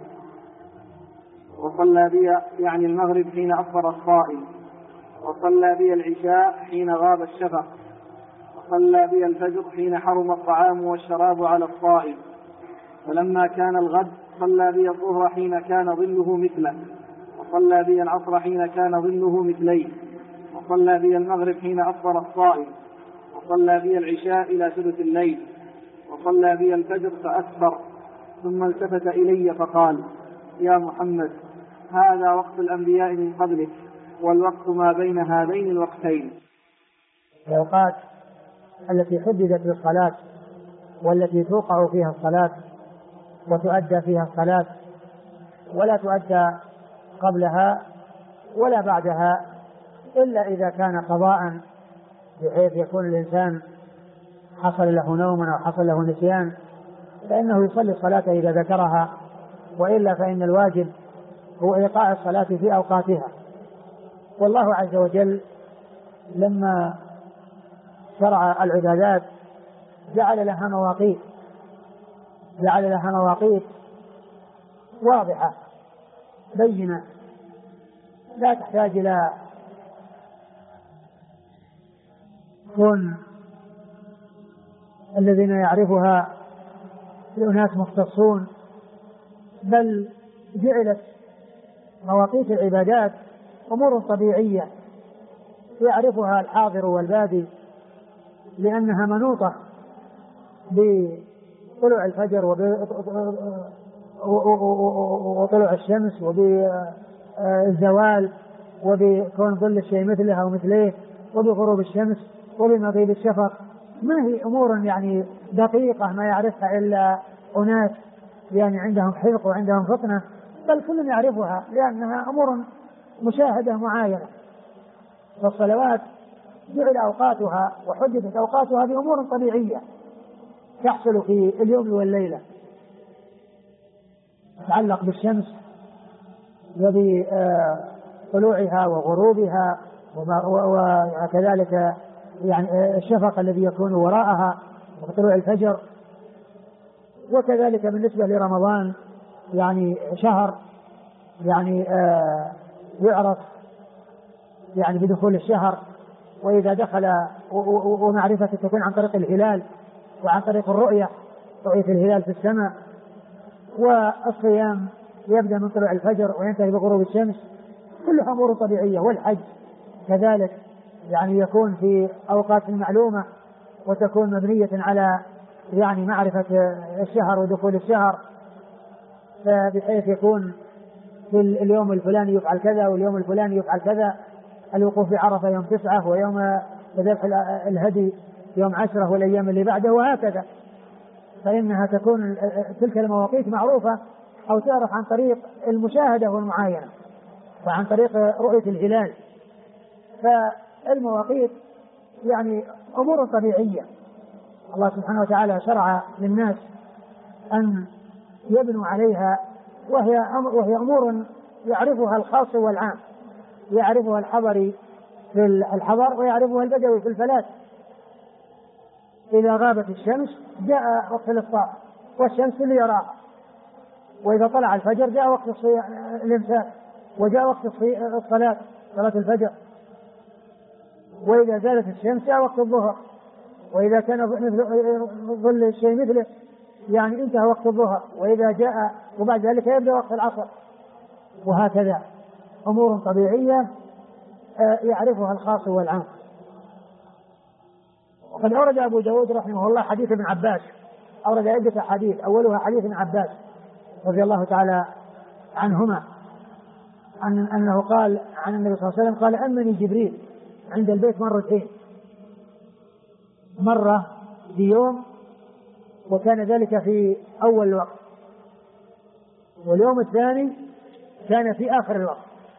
وصلى بي يعني المغرب حين أصفر الصائم، وصلى بي العشاء حين غاب الشفق، وصلى بي الفجر حين حرم الطعام والشراب على الصائم. فلما كان الغد صلى بي الظهر حين كان ظله مثله، وصلى بي العصر حين كان ظله مثليه، وصلى بي المغرب حين أصفر الصائم، وصلى بي العشاء إلى ثلث الليل، وصلى بي الفجر فأسفر، ثم التفت إلي فقال: يا محمد، هذا وقت الأنبياء من قبلك، والوقت ما بين هذين الوقتين. الأوقات التي حددت للصلاة والتي توقع فيها الصلاة وتؤدى فيها الصلاة، ولا تؤدى قبلها ولا بعدها إلا إذا كان قضاء، بحيث يكون الإنسان حصل له نوم أو حصل له نسيان، فإنه يصلي الصلاة إذا ذكرها، وإلا فإن الواجب هو إيقاع الصلاة في أوقاتها. والله عز وجل لما شرع العبادات جعل لها مواقيت واضحة بينة، لا تحتاج إلى كون الذين يعرفها لأناس مختصون، بل جعلت مواقيت العبادات أمور طبيعية يعرفها الحاضر والبادي، لأنها منوطة بطلوع الفجر وطلوع الشمس وبالزوال وبكون ظل الشيء مثلها أو مثليه وبغروب الشمس وبمغيب الشفق. ما هي أمور يعني دقيقة ما يعرفها إلا أناس يعني عندهم حذق وعندهم فطنة، بل كل يعرفها لأنها أمور مشاهدة معاينة. فالصلوات جعل أوقاتها وحددت أوقاتها بأمور طبيعية تحصل في اليوم والليلة، تتعلق بالشمس وبطلوعها وغروبها، وكذلك يعني الشفق الذي يكون وراءها وطلوع الفجر. وكذلك بالنسبة لرمضان يعني شهر يعني يعرف يعني بدخول الشهر، وإذا دخل ومعرفة تكون عن طريق الهلال وعن طريق رؤية الهلال في السماء. والصيام يبدأ من طلوع الفجر وينتهي بغروب الشمس، كلها أمور طبيعية. والحج كذلك يعني يكون في أوقات معلومة وتكون مبنية على يعني معرفة الشهر ودخول الشهر، بحيث يكون في اليوم الفلاني يفعل كذا واليوم الفلاني يفعل كذا، الوقوف بعرفة يوم 9 ويوم ذبح الهدي يوم 10 والأيام اللي بعده وهكذا. فإنها تكون تلك المواقيت معروفة أو تعرف عن طريق المشاهدة والمعاينة وعن طريق رؤية الهلال. فالمواقيت يعني أمور طبيعية الله سبحانه وتعالى شرع للناس أن يبنوا عليها، وهي أمور يعرفها الخاص والعام، يعرفها الحضري في الحضر ويعرفها البدوي في الفلاة. إذا غابت الشمس جاء وقت الإفطار والشمس اللي يراها، وإذا طلع الفجر جاء وقت الإمساك وجاء وقت الصلاة صلاة الفجر، وإذا زالت الشمس جاء وقت الظهر، وإذا كان ظل الشيء مثله يعني انتهى وقت الظهر، وإذا جاء وبعد ذلك يبدأ وقت العصر، وهكذا أمور طبيعية يعرفها الخاص والعام. وقد أورد أبو داود رحمه الله حديث ابن عباس، أورد عدة حديث، أولها حديث ابن عباس رضي الله تعالى عنهما أنه قال عن النبي صلى الله عليه وسلم قال: أمني جبريل عند البيت مرتين، مرة في يوم وكان ذلك في أول الوقت، واليوم الثاني كان في آخر الوقت.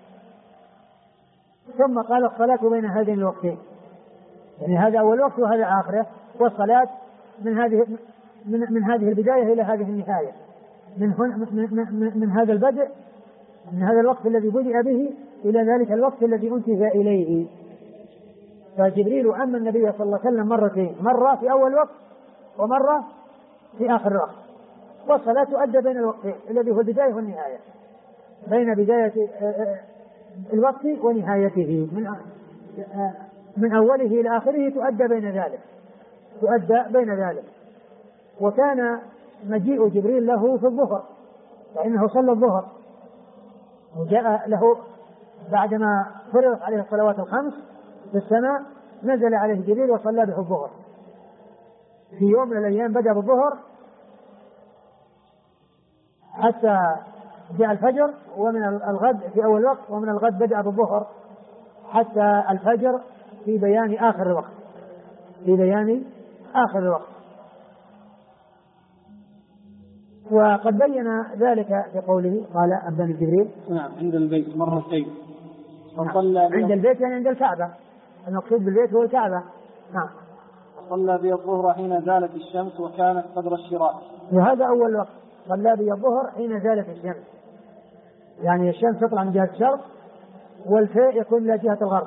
ثم قال الصلاة بين هذين الوقتين، يعني هذا أول وقت وهذا آخره، والصلاة من هذه البداية إلى هذه النهاية، من هذا البدء، من هذا الوقت الذي بدأ به إلى ذلك الوقت الذي انتهى إليه. فجبريل أما النبي صلى الله عليه وسلم مرتين، مرة في أول وقت ومرة في آخر الوقت. والصلاة تؤدى بين الوقتين الذي هو البداية والنهاية، بين بداية الوقت ونهايته، من أوله إلى آخره تؤدى بين ذلك. وكان مجيء جبريل له في الظهر، فإنه صلى الظهر وجاء له بعدما فرضت عليه الصلوات الخمس في السماء، نزل عليه جبريل وصلى به الظهر في يوم من الأيام، بدأ بالظهر حتى جاء الفجر، ومن الغد في أول وقت، ومن الغد بدأ بالظهر حتى الفجر في بيان آخر الوقت. وقد بين ذلك بقوله قال أبان جبريل عند البيت مرتين، عند البيت يعني عند الكعبة، المقصود بالبيت هو الكعبة. صلى بي الظهر حين زالت الشمس وكانت قدر الشراك. وهذا أول وقت، صلى بي الظهر حين زالت الشمس، يعني الشمس تطلع من جهة الشرق والفيء يكون إلى جهة الغرب،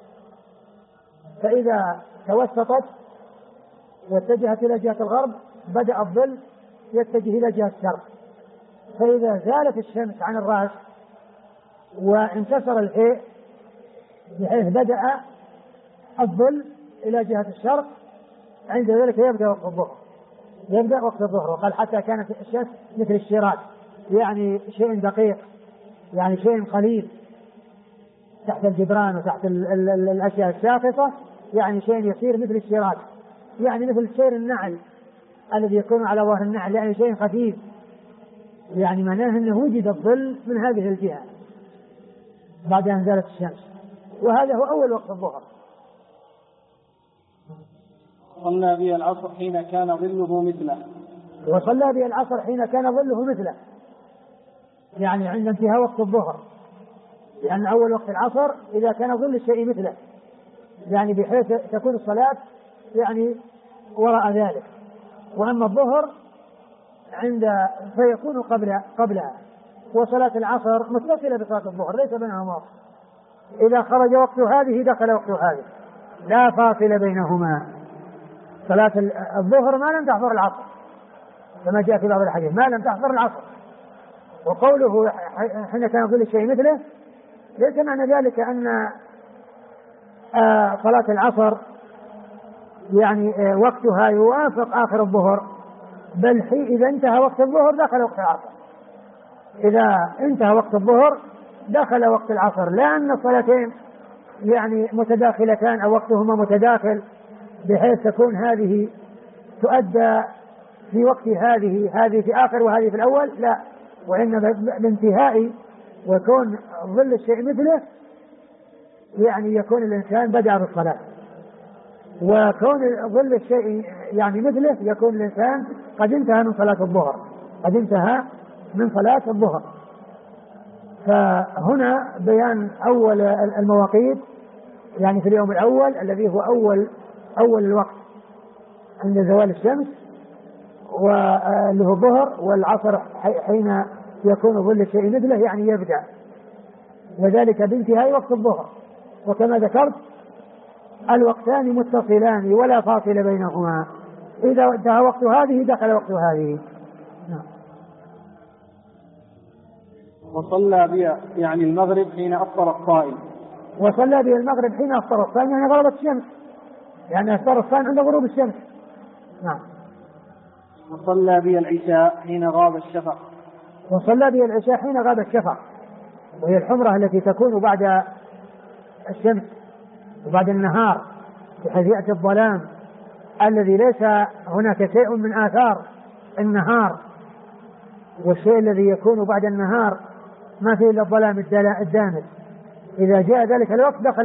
فإذا توسطت واتجهت إلى جهة الغرب بدأ الظل يتجه إلى جهة الشرق، فإذا زالت الشمس عن الرأس وانكسر الفيء بحيث بدأ الظل إلى جهة الشرق، عند ذلك يبدأ وقت الظهر. وقال حتى كانت الشمس مثل الشراك، يعني شيء دقيق، يعني شيء قليل تحت الجدران وتحت الأشياء الشاخصة، يعني شيء يصير مثل الشراك، يعني مثل سير النعل الذي يكون على ظهر النعل، يعني شيء خفيف، يعني معناه أنه وجد الظل من هذه الجهة بعد أن زالت الشمس. وهذا هو أول وقت الظهر. صلى بي العصر حين كان ظله مثله. وصلى بي العصر حين كان ظله مثله، يعني عند انتهاء وقت الظهر، لأن أول وقت العصر إذا كان ظل الشيء مثله، يعني بحيث تكون الصلاة يعني وراء ذلك. وأما الظهر فيكون قبلها. وصلاة العصر متصلة بصلاة الظهر، ليس بينهما وقت، إذا خرج وقت هذه دخل وقت هذه، لا فاصل بينهما. صلاة الظهر ما لم تحضر العصر، كما جاء في بعض الحديث ما لم تحضر العصر. وقوله حين كان ظل الشيء مثله ليس معنى ذلك أن صلاة العصر يعني وقتها يوافق آخر الظهر، بل إذا انتهى وقت الظهر دخل وقت العصر. إذا انتهى وقت الظهر دخل وقت العصر، لا أن الصلاتين يعني متداخلتان أو وقتهما متداخل بحيث تكون هذه تؤدى في وقت هذه في آخر وهذه في الأول، لا، وإنما بانتهاء ويكون ظل الشيء مثله، يعني يكون الإنسان بدأ بالصلاة، وكون ظل الشيء يعني مثله يكون الإنسان قد انتهى من صلاة الظهر. فهنا بيان أول المواقيت، يعني في اليوم الأول الذي هو أول الوقت عند زوال الشمس، واللي هو الظهر، والعصر حين يكون ظل الشيء مثله يعني يبدأ، وذلك بانتهاء وقت الظهر. وكما ذكرت الوقتان متصلان ولا فاصل بينهما، إذا انتهى وقت هذه دخل وقت هذه. وصلى بي يعني المغرب حين أفطر الصائم. وصلى بي المغرب حين أفطر الصائم، يعني غربت الشمس، يعني أفطر الصائم عند غروب الشمس. وصلى بي العشاء حين غاب الشفق. وصلى بي العشاء حين غاب الشفق، وهي الحمرة التي تكون بعد الشمس وبعد النهار، بحيث يأتي الظلام الذي ليس هناك شيء من آثار النهار، والشيء الذي يكون بعد النهار ما فيه إلا الظلام الدامس. إذا جاء ذلك الوقت دخل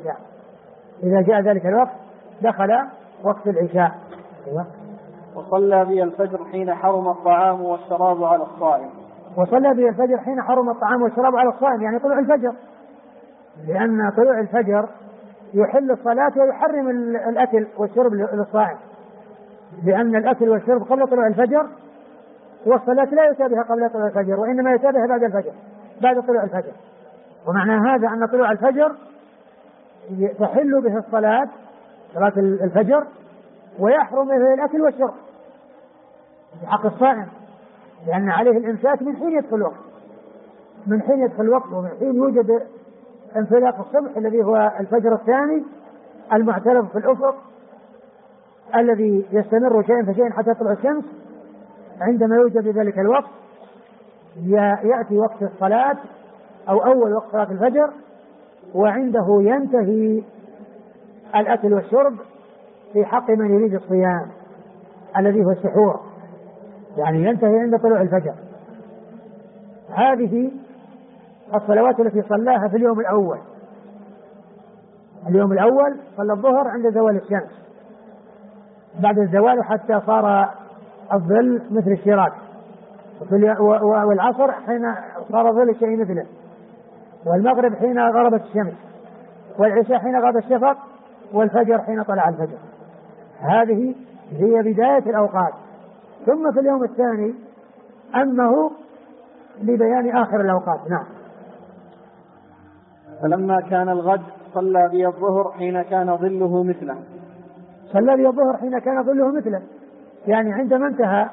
وقت العشاء. وصلى بي الفجر حين حرم الطعام والشراب على الصائم. وصلى بي الفجر حين حرم الطعام والشراب على الصائم، يعني طلوع الفجر، لأن طلوع الفجر يحل الصلاة ويحرم الأكل والشرب للصائم، لأن الأكل والشرب قبل طلوع الفجر، والصلاة لا يتابعها قبل طلوع الفجر، وإنما يتابعها بعد الفجر، بعد طلوع الفجر. ومعنى هذا أن طلوع الفجر تحل به الصلاة، صلاة الفجر، ويحرم به الأكل والشرب في حق الصائم، لأن عليه الإمساك من حين يدخل الوقت، من حين يدخل الوقت، ومن حين يوجد انفلاق الصبح الذي هو الفجر الثاني المعترف في الأفق الذي يستمر شيئا فشيئا حتى تطلع الشمس. عندما يوجد ذلك الوقت يأتي وقت الصلاة أو أول وقت صلاة الفجر، وعنده ينتهي الأكل والشرب في حق من يريد الصيام الذي هو السحور، يعني ينتهي عند طلوع الفجر. هذه الصلوات التي صلاها في اليوم الأول. اليوم الأول صلى الظهر عند زوال الشمس، بعد الزوال حتى صار الظل مثل الشراك، والعصر حين صار ظل الشيء مثله، والمغرب حين غربت الشمس، والعشاء حين غاب الشفق، والفجر حين طلع الفجر. هذه هي بداية الأوقات. ثم في اليوم الثاني أنه لبيان آخر الأوقات. نعم. فلما كان الغد صلى بي الظهر حين كان ظله مثله. صلى بي الظهر حين كان ظله مثله، يعني عندما انتهى،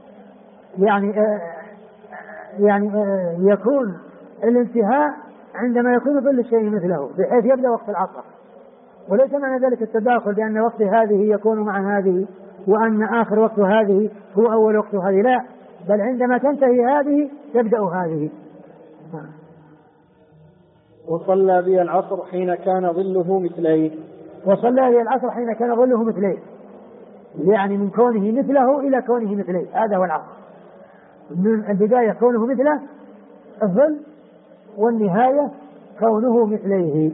يعني يكون الانتهاء عندما يكون ظل الشيء مثله، بحيث يبدأ وقت العصر. وليس معنى ذلك التداخل بأن وقت هذه يكون مع هذه، وأن آخر وقت هذه هو أول وقت هذه، لا، بل عندما تنتهي هذه تبدأ هذه. وصلى بي العصر حين كان ظله مثليه. وصلى بي العصر حين كان ظله مثليه، يعني من كونه مثله إلى كونه مثليه، هذا هو العصر. من البداية كونه مثله الظل، والنهاية كونه مثليه.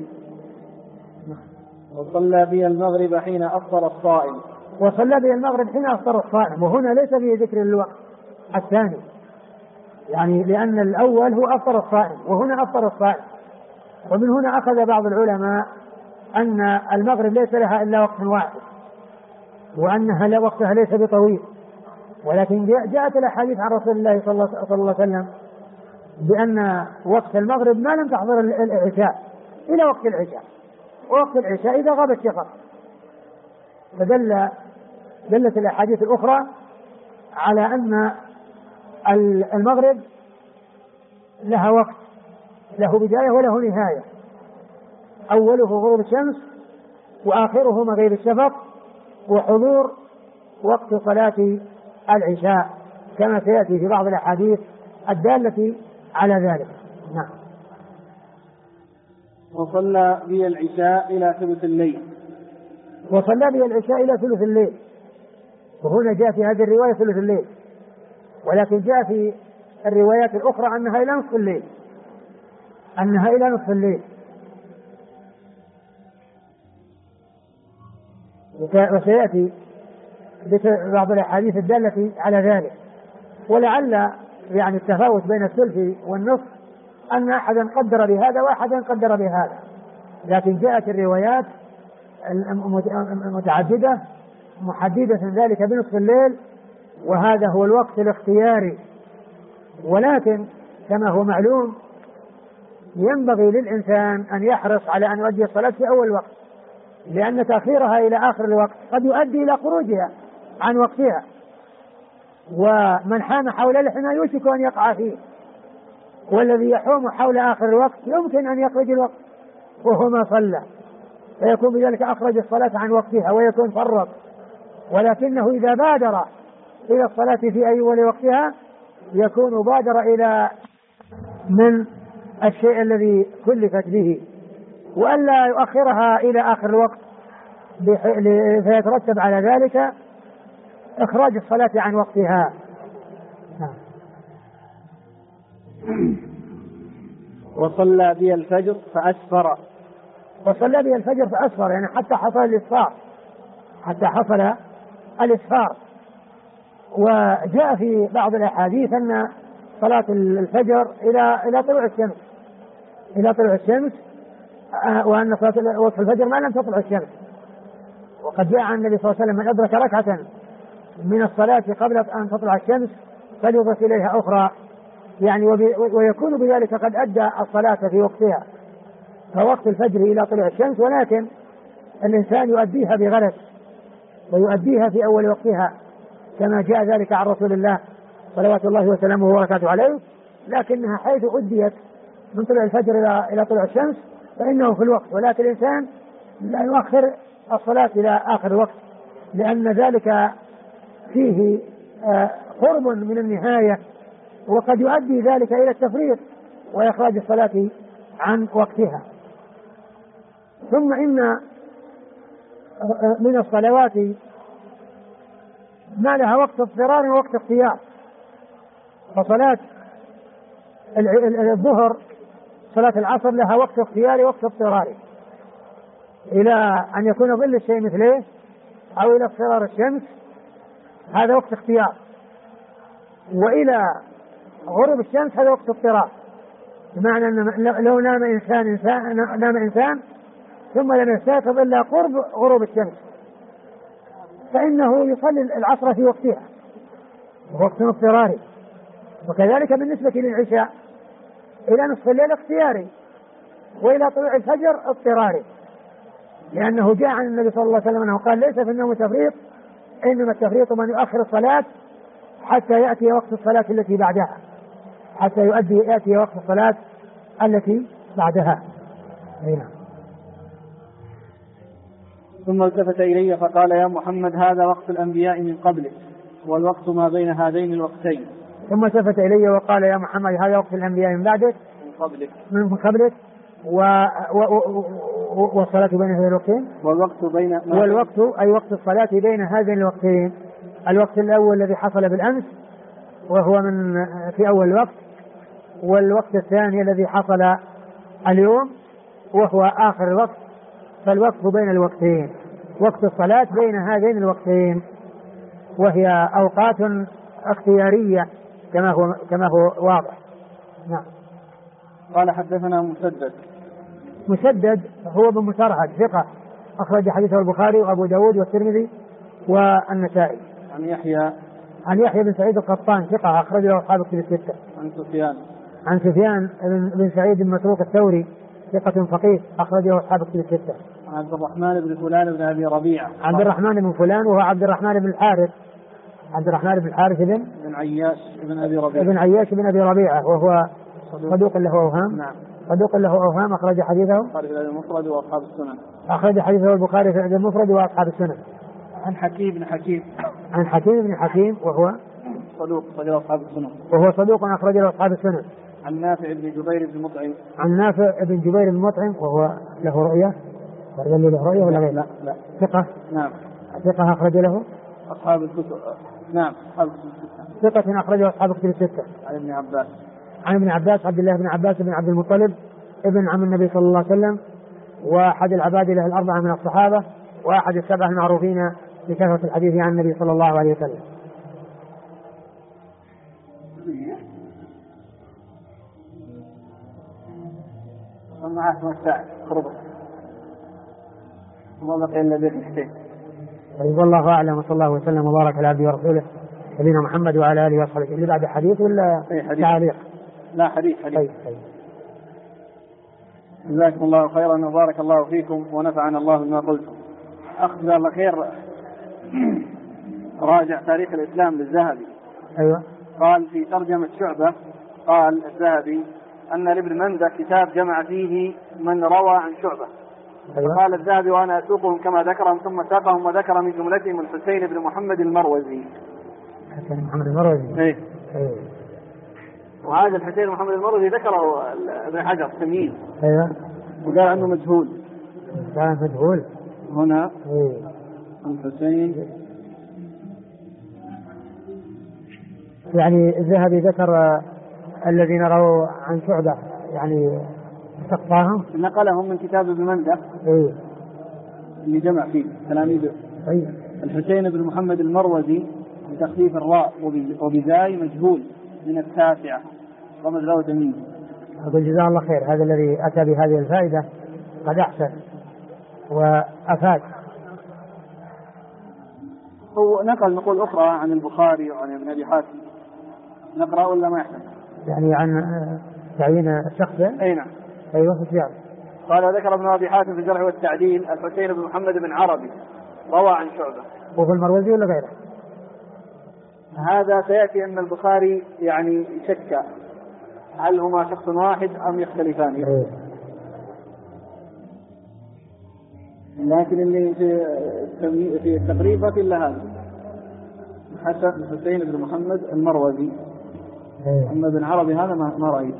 وصلى بي المغرب حين أفطر الصائم. وصلى بي المغرب حين أفطر الصائم، وهنا ليس فيه ذكر الوقت الثاني، يعني لأن الأول هو أفطر الصائم، وهنا أفطر الصائم. ومن هنا أخذ بعض العلماء أن المغرب ليس لها إلا وقت واحد، وأنها لا وقتها ليس بطويل، ولكن جاءت الأحاديث عن رسول الله صلى الله عليه وسلم بأن وقت المغرب ما لم تحضر العشاء إلى وقت العشاء، ووقت العشاء إذا غاب الشفق. فدلت الأحاديث الأخرى على أن المغرب لها وقت، له بداية وله نهاية، أوله غروب الشمس، وآخره مغيب الشفق، وحضور وقت صلاة العشاء، كما سيأتي في بعض الأحاديث الدالة على ذلك. نعم. وصلى بي العشاء إلى ثلث الليل. وصلى بي العشاء إلى ثلث الليل، وهنا جاء في هذه الرواية ثلث الليل، ولكن جاء في الروايات الأخرى أنها إلى نصف الليل، أنها إلى نصف الليل. وسيأتي بعض الأحاديث الدالة على ذلك. ولعل يعني التفاوت بين الثلث والنصف أن أحدا قدر بهذا وأحدا قدر بهذا، لكن جاءت الروايات المتعددة محددة ذلك بنصف الليل، وهذا هو الوقت الاختياري. ولكن كما هو معلوم ينبغي للإنسان أن يحرص على أن يؤدي الصلاة في أول وقت، لأن تأخيرها إلى آخر الوقت قد يؤدي إلى خروجها عن وقتها، ومن حام حول الحمى يوشك أن يقع فيه، والذي يحوم حول آخر الوقت يمكن أن يخرج الوقت وهو ما صلى، فيكون بذلك أخرج الصلاة عن وقتها ويكون فرط. ولكنه إذا بادر إلى الصلاة في أول وقتها يكون بادر إلى من الشيء الذي كلفت به، وألا يؤخرها إلى آخر الوقت فيترتب على ذلك إخراج الصلاة عن وقتها. وصلى بي الفجر فأسفر. وصلى بي الفجر فأسفر، يعني حتى حصل الإسفار، حتى حصل الإسفار. وجاء في بعض الأحاديث أن صلاة الفجر إلى طلوع الشمس، إلى طلوع الشمس، وأن صلاة وقت الفجر ما لم تطلع الشمس. وقد جاء عن النبي صلى الله عليه وسلم من أدرك ركعة من الصلاة قبل أن تطلع الشمس فليضف إليها أخرى، يعني ويكون بذلك قد أدى الصلاة في وقتها، فوقت الفجر إلى طلوع الشمس، ولكن الإنسان يؤديها بغلس ويؤديها في أول وقتها كما جاء ذلك عن رسول الله صلوات الله وسلامه وبركاته عليه، لكنها حيث أديت من طلوع الفجر إلى طلوع الشمس فإنه في الوقت، ولكن الإنسان لا يؤخر الصلاة إلى آخر الوقت، لأن ذلك فيه قرب من النهاية، وقد يؤدي ذلك إلى التفريط وإخراج الصلاة عن وقتها. ثم إن من الصلوات ما لها وقت اضطرار ووقت اختيار، فصلاة الظهر صلاة العصر لها وقت اختياري ووقت اضطراري، إلى أن يكون ظل الشيء مثله أو إلى اصفرار الشمس، هذا وقت اختيار، وإلى غروب الشمس هذا وقت اضطرار، بمعنى أن لو نام إنسان ثم لم يستيقظ إلا قرب غروب الشمس فإنه يصلي العصر في وقتها، وقت اضطراري. وكذلك بالنسبة للعشاء إلى نصف الليل اختياري، وإلى طلوع الفجر اضطراري، لأنه جاء عن النبي صلى الله عليه وسلم أنه قال ليس في النوم تفريط، إنما التفريط من يؤخر الصلاة حتى يأتي وقت الصلاة التي بعدها، حتى يأتي وقت الصلاة التي بعدها. هنا. ثم التفت إلي فقال: يا محمد هذا وقت الأنبياء من قبلك، والوقت ما بين هذين الوقتين. ثم التفت إلي وقال: يا محمد هذا وقت الأنبياء من بعدك، من قبلك، والصلاة بين هذين الوقتين، والوقت أي وقت الصلاة بين هذين الوقتين، الوقت الأول الذي حصل بالأمس وهو في أول الوقت، والوقت الثاني الذي حصل اليوم وهو آخر الوقت، فالوقت بين الوقتين، وقت الصلاة بين هذين الوقتين، وهي أوقات اختيارية كما هو واضح. نعم. قال: حدثنا مسدد هو بن مسرهد ثقة، أخرج حديثه البخاري وأبو داود والترمذي والنسائي. عن يحيى بن سعيد القطان ثقة، أخرج له أصحاب الكتب الستة. عن سفيان بن سعيد بن مسروق الثوري ثقة فقيه، أخرج له أصحاب الكتب الستة. عبد الرحمن بن فلان بن أبي ربيعة. عبد الرحمن بن فلان وهو عبد الرحمن بن الحارث بن عياش بن أبي ربيعة، وهو صدوق له أوهام. نعم. صدوق له أوهام، أخرج حديثه البخاري في المفرد وأصحاب السنن. أخرج حديثه البخاري في المفرد وأصحاب السنن. عن حكيم بن حكيم وهو صدوق أخرج أصحاب السنن. أخرج له أصحاب السنن. عن نافع بن جبير بن مطعم وهو له رؤية، ولا غير؟ لا. ثقة. نعم. ثقة أخرج له أصحاب الكتب. نعم. ثقة أخرجه أصحاب الكتب الستة. عن ابن عباس عبد الله بن عباس بن عبد المطلب ابن عم النبي صلى الله عليه وسلم، وأحد العباد له الأربعة من الصحابة، وأحد السبعة المعروفين بكثرة الحديث عن النبي صلى الله عليه وسلم. معك مساء خربت وما بقي إلا بيت الحسين. والله أعلم، وصلى الله وسلم وبارك على عبده ورسوله نبينا محمد وعلى آله وصحبه. اللي بعد حديث ولا تعليق؟ لا، حديث. طيب. جزاكم الله خيرا وبارك الله فيكم ونفعنا الله بما قلتم. أخ جزاه الله خير، راجع تاريخ الإسلام للذهبي. أيوة. قال في ترجمة شعبة، قال الذهبي أن لابن مندة كتاب جمع فيه من روى عن شعبة. أيوة. قال الذهبي: وأنا أسوقهم كما ذكرهم، ثم ساقهم وذكر من جملتهم الحسين بن محمد المروزي. إيه. وهذا الحسين بن محمد المروزي ذكره ابن حجر تمييز. أيوة. وقال أنه مجهول. هنا. إيه. الحسين، يعني الذهبي ذكر الذين رووا عن شعبة، يعني استقصاهم، نقلهم من كتاب ابن مندة. إيه. اللي جمع فيه تلاميذه. أيوة. الحسين بن محمد المروزي بتخفيف الراء وبزاي مجهول، من التاسعة ومزروة منه. أقول جزاه الله خير، هذا الذي أتى بهذه الفائدة قد أحسن وأفاد. هو نقل نقول أخرى عن البخاري وعن ابن أبي حاتم، نقرأ ولا ما يحتاج؟ يعني عن تعيين الشخص؟ أي نعم. أيوة في يعني. قال ذكر ابن أبي حاتم في الجرح والتعديل الحسين بن محمد بن عربي روى عن شعبة. وهو المروزي ولا غيره؟ هذا سيأتي أن البخاري يعني شك هل هما شخص واحد أم يختلفان. أيه. لكن اللي في التقريب إلا هذا حسين بن محمد المروزي. أما بن عربي هذا ما رأيت.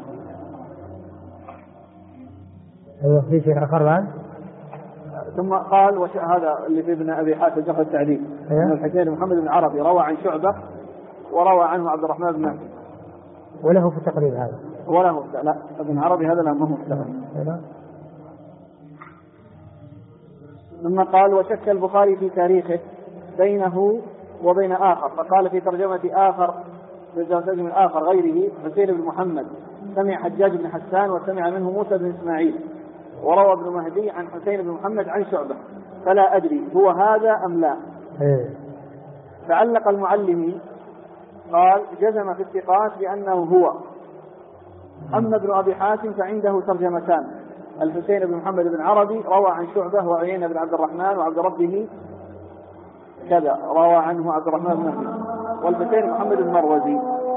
أيوة في شيء آخر بعد. ثم قال هذا اللي في ابن أبي حاتم جرح التعديل أن الحسين بن محمد بن عربي روى عن شعبة وروى عنه عبد الرحمن بن مهدي. وله في التقريب هذا؟ وله لا، ابن عربي هذا لا، ما هو مستقل. ثم قال وشك البخاري في تاريخه بينه وبين آخر، فقال في ترجمة آخر غيره حسين بن محمد سمع حجاج بن حسان وسمع منه موسى بن إسماعيل، وروى ابن مهدي عن حسين بن محمد عن شعبة، فلا أدري هو هذا أم لا. فعلق المعلمي قال جزم في الثقات بأنه هو. أما ابن أبي حاتم فعنده ترجمتان، الحسين بن محمد بن عربي روى عن شعبة وعيينة بن عبد الرحمن وعبد ربه كذا روى عنه عبد الرحمن بن مهدي، والحسين بن محمد المروزي.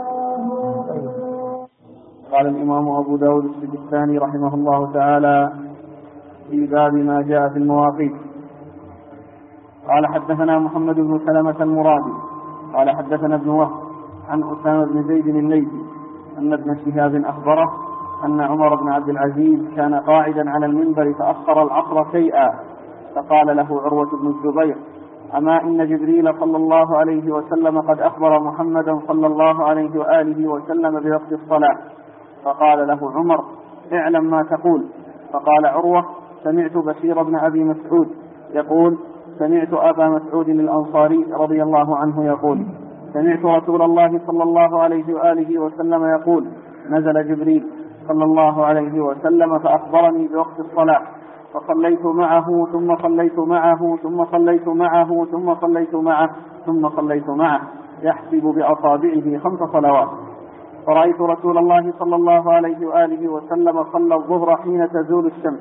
قال الإمام أبو داود السجستاني رحمه الله تعالى في باب ما جاء في المواقيت. قال حدثنا محمد بن سلمة المرادي قال حدثنا ابن وهب عن أسامة بن زيد الليثي أن ابن شهاب أخبره أن عمر بن عبد العزيز كان قاعدا على المنبر فأخر العصر شيئا، فقال له عروة بن الزبير أما إن جبريل صلى الله عليه وسلم قد أخبر محمدا صلى الله عليه وآله وسلم بوقت الصلاة. فقال له عمر اعلم ما تقول. فقال عروة سمعت بشير بن أبي مسعود يقول سمعت أبا مسعود الأنصاري رضي الله عنه يقول سمعت رسول الله صلى الله عليه وآله وسلم يقول نزل جبريل صلى الله عليه وسلم فأخبرني بوقت الصلاة، فصليت معه ثم صليت معه ثم صليت معه ثم صليت معه ثم صليت معه يحسب بأصابعه 5 صلوات. فرأيت رسول الله صلى الله عليه وآله وسلم صلى الظهر حين تزول الشمس،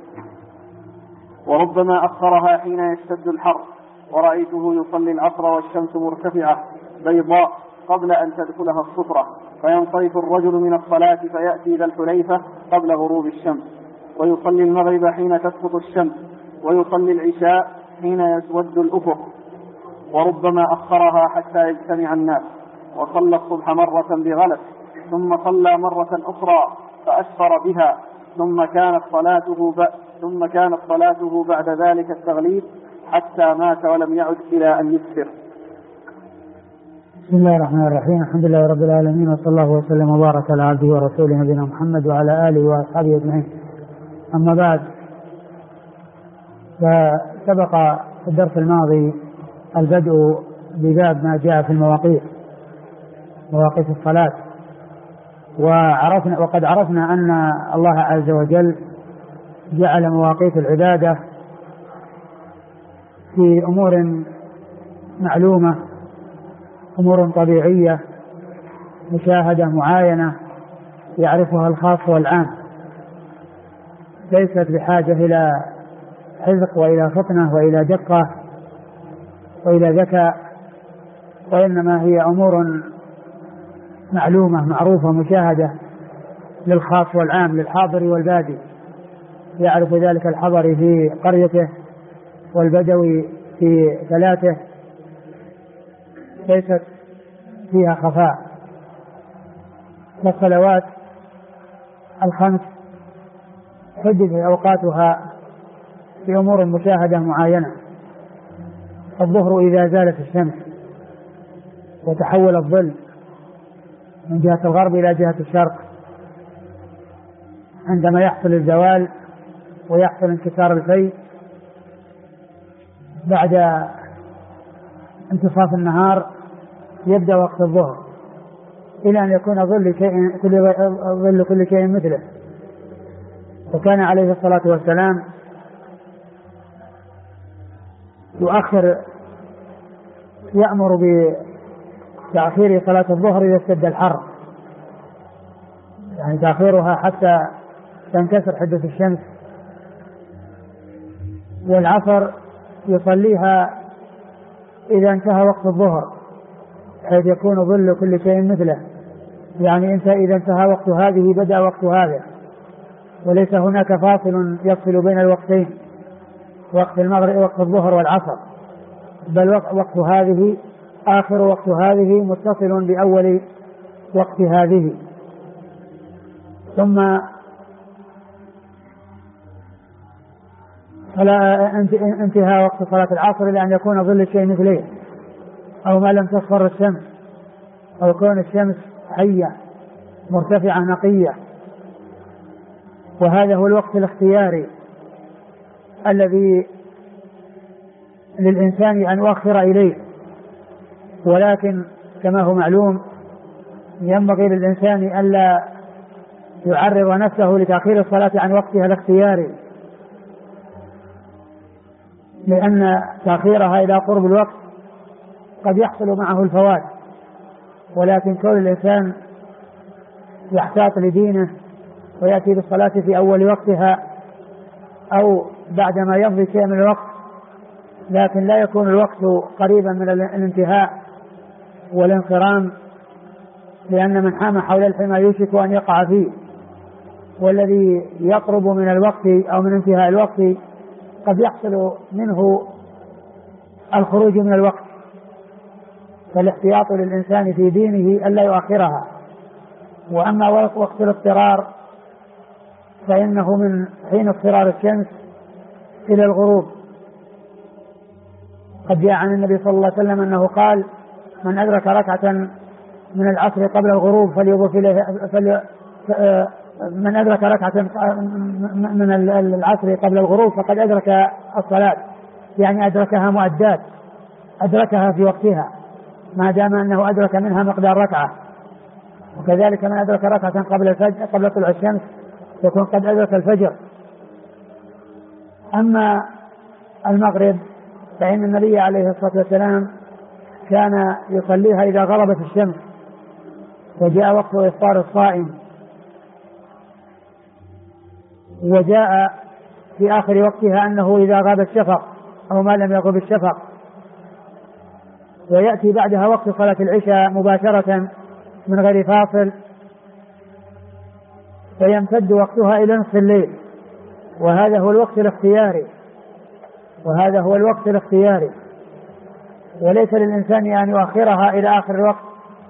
وربما أخرها حين يشتد الحر، ورأيته يصلي العصر والشمس مرتفعة بيضاء قبل أن تدخلها الصفرة، فينصرف الرجل من الصلاة فيأتي ذا الحليفة قبل غروب الشمس، ويصلي المغرب حين تسقط الشمس، ويصلي العشاء حين يسود الأفق، وربما أخرها حتى يجتمع الناس، وصلى الصبح مرة بغلس، ثم صلى مرة أخرى فأسفر بها، ثم كانت صلاته بعد ذلك التغليب حتى مات ولم يعد إلى أن يسفر. بسم الله الرحمن الرحيم، الحمد لله رب العالمين، وصلى الله وسلم وبارك على عبده ورسوله نبينا محمد وعلى آله وأصحابه أجمعين. أما بعد، فسبق في الدرس الماضي البدء بباب ما جاء في المواقيت، مواقيت الصلاة، وقد عرفنا أن الله عز وجل جعل مواقيت العبادة في أمور معلومة، أمور طبيعية مشاهدة معاينة يعرفها الخاص والعام، ليست بحاجة إلى حذق وإلى فطنة وإلى دقة وإلى ذكاء، وإنما هي أمور معلومة معروفة مشاهدة للخاص والعام، للحاضر والبادي، يعرف ذلك الحضر في قريته والبدوي في ثلاثه، ليست فيها خفاء. والصلوات الخمس حدد أوقاتها في أمور مشاهدة معينة. الظهر إذا زالت الشمس وتحول الظل من جهة الغرب إلى جهة الشرق، عندما يحصل الزوال ويحصل انكسار الفيء بعد انتصاف النهار يبدأ وقت الظهر، إلى أن يكون ظل كل شيء مثله. وكان عليه الصلاة والسلام يأمر بتأخير صلاة الظهر إذا اشتد الحر، يعني تأخيرها حتى تنكسر حدة الشمس. والعصر يصليها إذا انتهى وقت الظهر حيث يكون ظل كل شيء مثله، يعني إذا انتهى وقت هذه بدأ وقت هذا، وليس هناك فاصل يفصل بين الوقتين، وقت المغرب وقت الظهر والعصر، بل وقت هذه آخر وقت هذه متصل بأول وقت هذه. ثم فلا انتهى وقت صلاة العصر إلى أن يكون ظل الشيء مثله، أو ما لم تصفر الشمس، أو كون الشمس حية مرتفعة نقية. وهذا هو الوقت الاختياري الذي للإنسان أن يؤخر إليه، ولكن كما هو معلوم ينبغي للإنسان ألا يعرض نفسه لتأخير الصلاة عن وقتها الاختياري، لأن تأخيرها إلى قرب الوقت قد يحصل معه الفوات. ولكن كون الإنسان يحتاط لدينه ويأتي بالصلاة في أول وقتها أو بعدما يمضي شيء من الوقت، لكن لا يكون الوقت قريبا من الانتهاء والانقرام، لأن من حام حول الحمى يوشك أن يقع فيه، والذي يقرب من الوقت أو من انتهاء الوقت قد يحصل منه الخروج من الوقت. فالاحتياط للإنسان في دينه ألا يؤخرها. وأما وقت الاضطرار فإنه من حين اضطرار الشمس إلى الغروب. قد جاء عن النبي صلى الله عليه وسلم أنه قال: من أدرك ركعة من العصر قبل الغروب فليضف إليها من أدرك ركعة من العصر قبل الغروب فقد أدرك الصلاة، يعني أدركها مؤدات، أدركها في وقتها ما دام أنه أدرك منها مقدار ركعة. وكذلك من أدرك ركعة قبل الفجر قبل طلوع الشمس يكون قد أدرك الفجر. أما المغرب فإن النبي عليه الصلاة والسلام كان يصليها إذا غربت الشمس وجاء وقت إفطار الصائم، وجاء في آخر وقتها أنه إذا غاب الشفق أو ما لم يغب الشفق. ويأتي بعدها وقت صلاة العشاء مباشرة من غير فاصل، فيمتد وقتها إلى نصف الليل، وهذا هو الوقت الاختياري، وليس للإنسان أن يؤخرها إلى آخر الوقت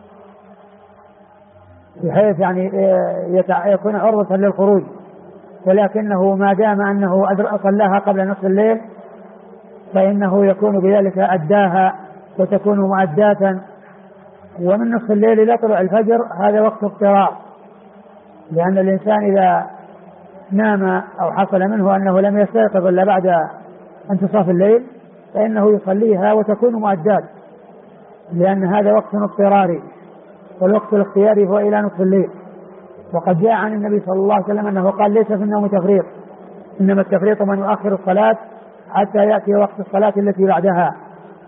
بحيث يعني يكون عرضة للخروج، ولكنه ما دام أنه صلاها قبل نصف الليل فإنه يكون بذلك أداها وتكون مؤداة. ومن نصف الليل إلى طلوع الفجر هذا وقت اضطرار، لأن الإنسان إذا نام أو حصل منه أنه لم يستيقظ إلا بعد انتصاف الليل فإنه يصليها وتكون مؤدات، لأن هذا وقت اضطراري، والوقت الاختياري هو إلى نصف الليل. وقد جاء عن النبي صلى الله عليه وسلم أنه قال: ليس في النوم تفريط، إنما التفريط من يؤخر الصلاة حتى يأتي وقت الصلاة التي بعدها.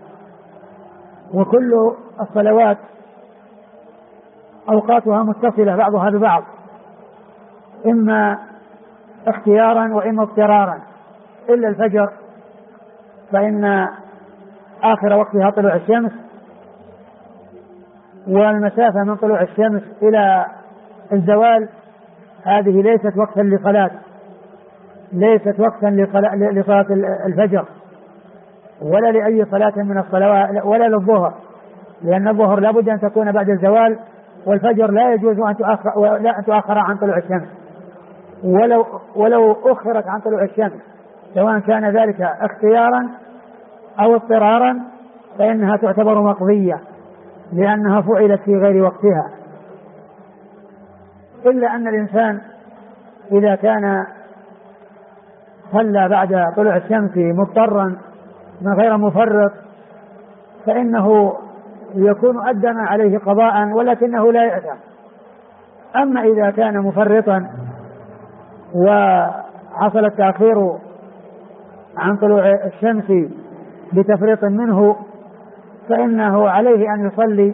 وكل الصلوات أوقاتها متصلة بعضها ببعض، إما اختيارا وإما اضطرارا، إلا الفجر فإن آخر وقتها طلوع الشمس، والمسافة من طلوع الشمس إلى الزوال هذه ليست وقتا لصلاة، ليست وقتا لصلاة الفجر ولا لأي صلاة من الصلوات ولا للظهر، لأن الظهر لابد أن تكون بعد الزوال، والفجر لا يجوز أن تؤخر عن طلوع الشمس، ولو أخرت عن طلوع الشمس سواء كان ذلك اختيارا أو اضطرارا فإنها تعتبر مقضية، لأنها فعلت في غير وقتها. إلا أن الإنسان إذا كان صلى بعد طلوع الشمس مضطرا من غير مفرط فإنه يكون أدى ما عليه قضاء ولكنه لا يأثم. أما إذا كان مفرطا وحصل التأخير عن طلوع الشمس بتفريط منه فإنه عليه أن يصلي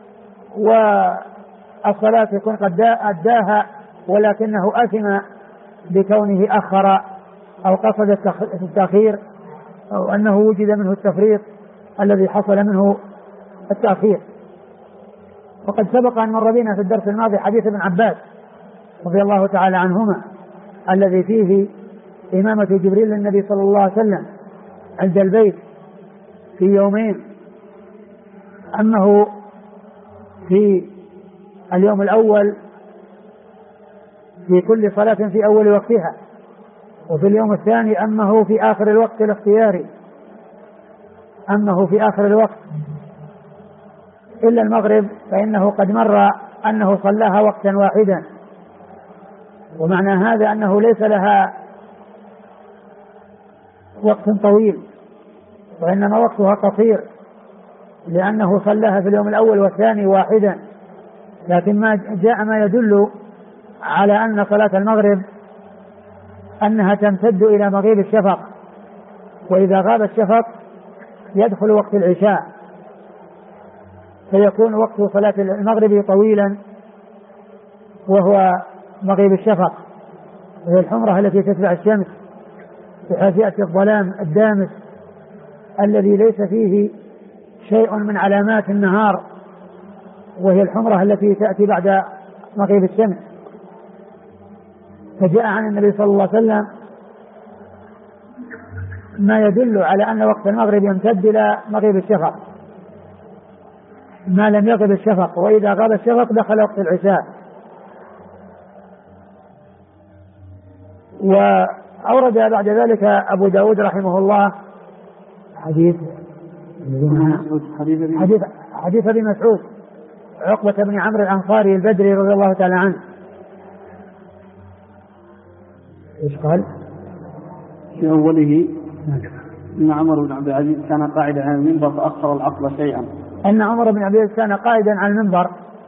والصلاة يكون قد أداها، ولكنه أثم بكونه أخر أو قصد التأخير أو أنه وجد منه التفريط الذي حصل منه التأخير. وقد سبق أن مر بنا في الدرس الماضي حديث ابن عباس رضي الله تعالى عنهما الذي فيه إمامة جبريل للنبي صلى الله عليه وسلم عند البيت في يومين، أنه في اليوم الأول في كل صلاة في أول وقتها، وفي اليوم الثاني أنه في آخر الوقت الاختياري، أنه في آخر الوقت إلا المغرب فإنه قد مر أنه صلاها وقتا واحدا. ومعنى هذا أنه ليس لها وقت طويل وإنما وقتها قصير، لأنه صلاها في اليوم الأول والثاني واحدا. لكن ما جاء ما يدل على أن صلاة المغرب أنها تمتد إلى مغيب الشفق، وإذا غاب الشفق يدخل وقت العشاء، فيكون وقت صلاة المغرب طويلا وهو مغيب الشفق، وهي الحمرة التي تتبع الشمس بحيث يأتي الظلام الدامس الذي ليس فيه شيء من علامات النهار، وهي الحمرة التي تأتي بعد مغيب الشمس. فجاء عن النبي صلى الله عليه وسلم ما يدل على أن وقت المغرب يمتد إلى مغيب الشفق ما لم يغب الشفق، وإذا غاب الشفق دخل وقت العشاء. وأورد بعد ذلك أبو داود رحمه الله حديث ابي مسعود عقبة بن عمرو الأنصاري البدري رضي الله تعالى عنه. ايش قال؟ في أوله إن عمر بن عبد العزيز كان قاعدا على المنبر فأخر العصر شيئا. أن عمر بن عبد العزيز كان قاعدا على المنبر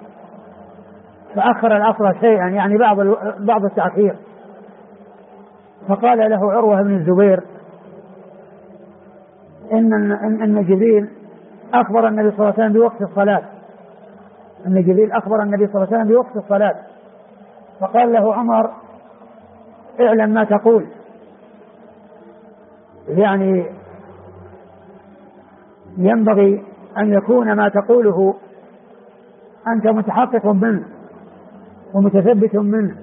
فأخر العصر شيئا، يعني بعض التأخير. فقال له عروة بن الزبير إن جبريل أخبر النبي صلى الله عليه وسلم بوقت الصلاة، أن جبريل أخبر النبي صلى الله عليه وسلم بوقت الصلاة. فقال له عمر اعلم ما تقول، يعني ينبغي أن يكون ما تقوله أنت متحقق منه ومتثبت منه،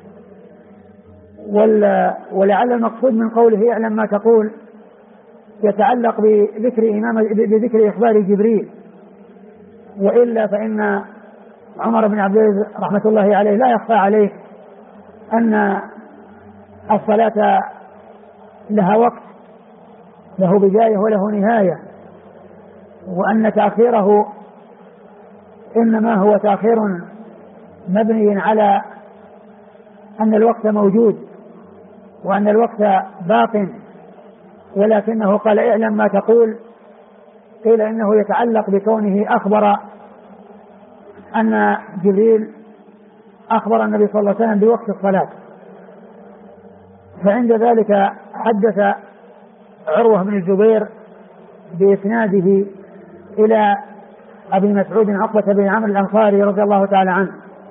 ولعل المقصود من قوله اعلم ما تقول يتعلق بذكر إخبار جبريل، وإلا فإن عمر بن عبد العزيز رحمة الله عليه لا يخفى عليه أن الصلاة لها وقت، له بداية وله نهاية، وأن تأخيره إنما هو تأخير مبني على أن الوقت موجود وأن الوقت باق، ولكنه قال اعلم ما تقول، قيل إنه يتعلق بكونه أخبر أن جبريل أخبر النبي صلى الله عليه وسلم بوقت الصلاة. فعند ذلك حدث عروة بن الزبير بإسناده إلى أبي مسعود عقبة بن عمرو الأنصاري رضي الله تعالى عنه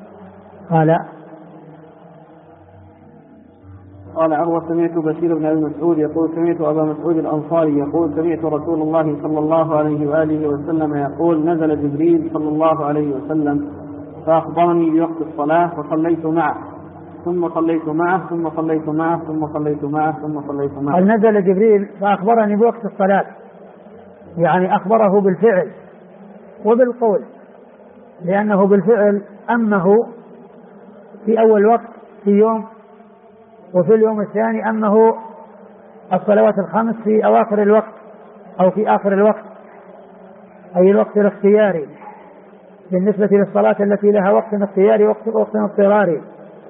قال عروة سمعت بشير بن أبي مسعود يقول سمعت أبا مسعود الأنصاري يقول سمعت رسول الله صلى الله عليه وآله وسلم يقول نزل جبريل صلى الله عليه وسلم فأخبرني بوقت الصلاة فصليت معه ثم صليت معه ثم صليت معه ثم صليت معه ثم صليت معه. قال نزل جبريل فأخبرني بوقت الصلاة، يعني أخبره بالفعل وبالقول، لأنه بالفعل أنه في أول وقت في يوم، وفي اليوم الثاني أنه الصلوات الخمس في أواخر الوقت أو في آخر الوقت، أي الوقت الاختياري بالنسبة للصلاة التي لها وقت اختياري وقت اضطراري.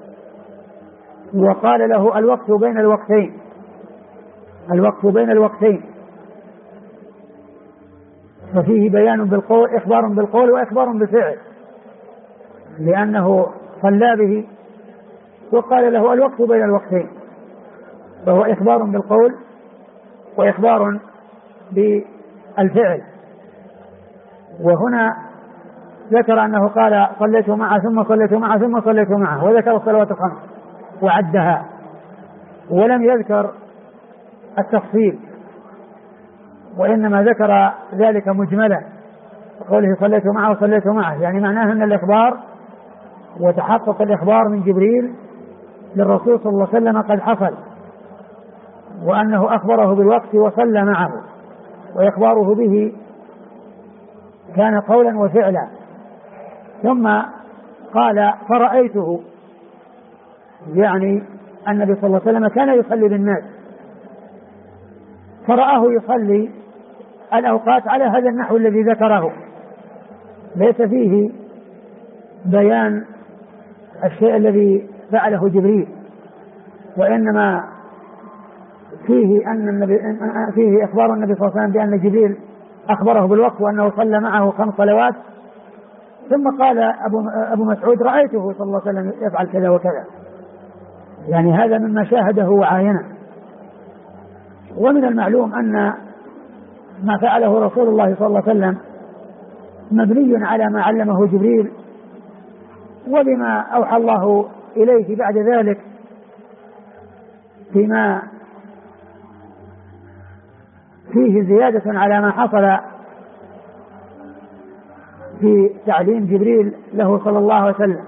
وقال له الوقت بين الوقتين، الوقت بين الوقتين. ففيه بيان بالقول، إخبار بالقول وإخبار بالفعل، لأنه صلى به وقال له الوقت بين الوقتين، فهو إخبار بالقول وإخبار بالفعل. وهنا ذكر أنه قال صليت معه ثم صليت معه ثم صليت معه، وذكر الصلوات الخمس وعدها، ولم يذكر التفصيل، وإنما ذكر ذلك مجملا قوله صليت معه وصليت معه، يعني معناه أن الإخبار وتحقق الإخبار من جبريل للرسول صلى الله عليه وسلم قد حصل، وأنه أخبره بالوقت وصلى معه، وإخباره به كان قولا وفعلا. ثم قال فرأيته، يعني النبي صلى الله عليه وسلم كان يصلي بالناس، فرآه يصلي الأوقات على هذا النحو الذي ذكره، ليس فيه بيان الشيء الذي فعله جبريل، وإنما فيه إخبار النبي صلى الله عليه وسلم بأن جبريل أخبره بالوقت وأنه صلى معه 5 صلوات. ثم قال أبو مسعود رأيته صلى الله عليه وسلم يفعل كذا وكذا، يعني هذا مما شاهده وعاينه. ومن المعلوم أن ما فعله رسول الله صلى الله عليه وسلم مبني على ما علمه جبريل وبما أوحى الله إليه بعد ذلك فيما فيه زيادة على ما حصل في تعليم جبريل له صلى الله عليه وسلم،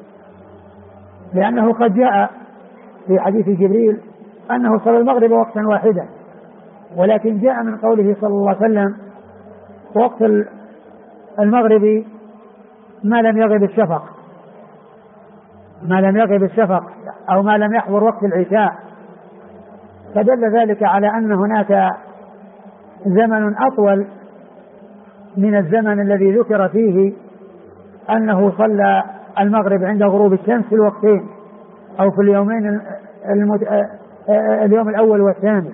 لأنه قد جاء في حديث جبريل أنه صلى المغرب وقتا واحدا، ولكن جاء من قوله صلى الله عليه وسلم وقت المغرب ما لم يغب الشفق، ما لم يغب الشفق أو ما لم يحضر وقت العشاء، فدل ذلك على أن هناك زمن أطول من الزمن الذي ذكر فيه أنه صلى المغرب عند غروب الشمس في الوقتين أو في اليومين اليوم الأول والثاني.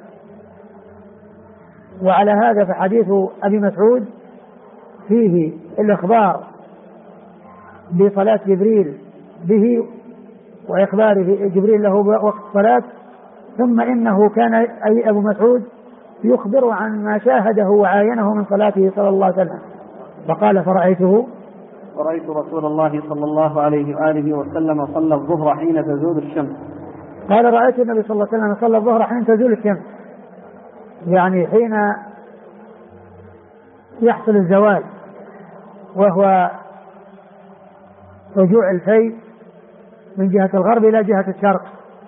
وعلى هذا فحديث أبي مسعود فيه الإخبار بصلاة جبريل به وإخبار جبريل له وقت الصلاة، ثم إنه كان أي أبو مسعود يخبر عن ما شاهده وعاينه من صلاته صلى الله عليه وسلم. فقال فرأيت رسول الله صلى الله عليه وآله وسلم صلى الظهر حين تزول الشمس. قال رأيت النبي صلى الله عليه وسلم صلى الظهر حين تزول الشمس، يعني حين يحصل الزوال، وهو رجوع الفيء من جهة الغرب إلى جهة الشرق.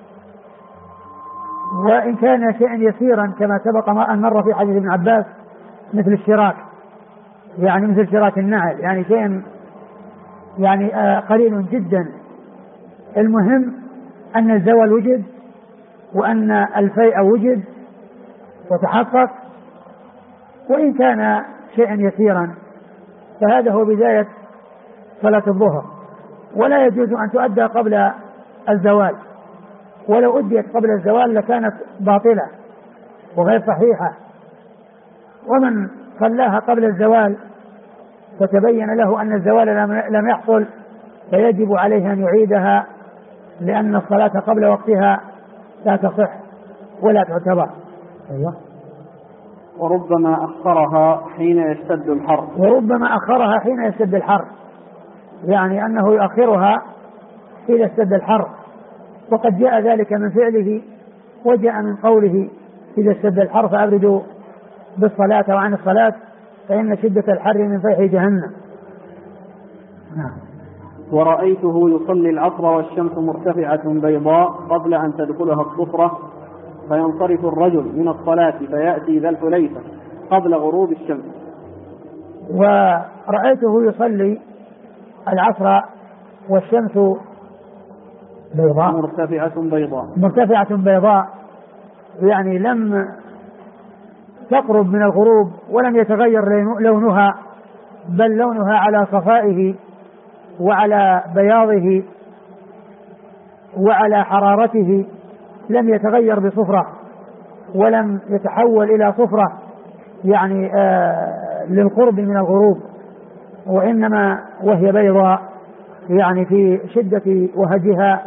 وإن كان شيئا يسيرا كما سبق أن مر في حديث ابن عباس مثل الشراك، يعني مثل شراك النعل، يعني شيء يعني قليل جدا. المهم أن الزوال وجد وأن الفيء وجد وتحقق، وإن كان شيئا يسيرا فهذا هو بداية صلاة الظهر، ولا يجوز أن تؤدى قبل الزوال، ولو أديت قبل الزوال لكانت باطلة وغير صحيحة. ومن صلاها قبل الزوال فتبين له أن الزوال لم يحصل فيجب عليه أن يعيدها، لأن الصلاة قبل وقتها لا تصح ولا تعتبر. أيوة. وربما أخرها حين يشتد الحر، يعني أنه يؤخرها إذا اشتد الحر، وقد جاء ذلك من فعله وجاء من قوله إذا اشتد الحر فأبردوا بالصلاة وعن الصلاة فإن شدة الحر من فيح جهنم. ورأيته يصلي العصر والشمس مرتفعة بيضاء قبل أن تدخلها الصفرة، فينصرف الرجل من الصلاة فيأتي ذا الحليفة قبل غروب الشمس. ورأيته يصلي العصر والشمس بيضاء مرتفعة بيضاء، يعني لم تقرب من الغروب ولم يتغير لونها، بل لونها على صفائه وعلى بياضه وعلى حرارته، لم يتغير بصفرة ولم يتحول إلى صفرة يعني للقرب من الغروب، وإنما وهي بيضاء يعني في شدة وهجها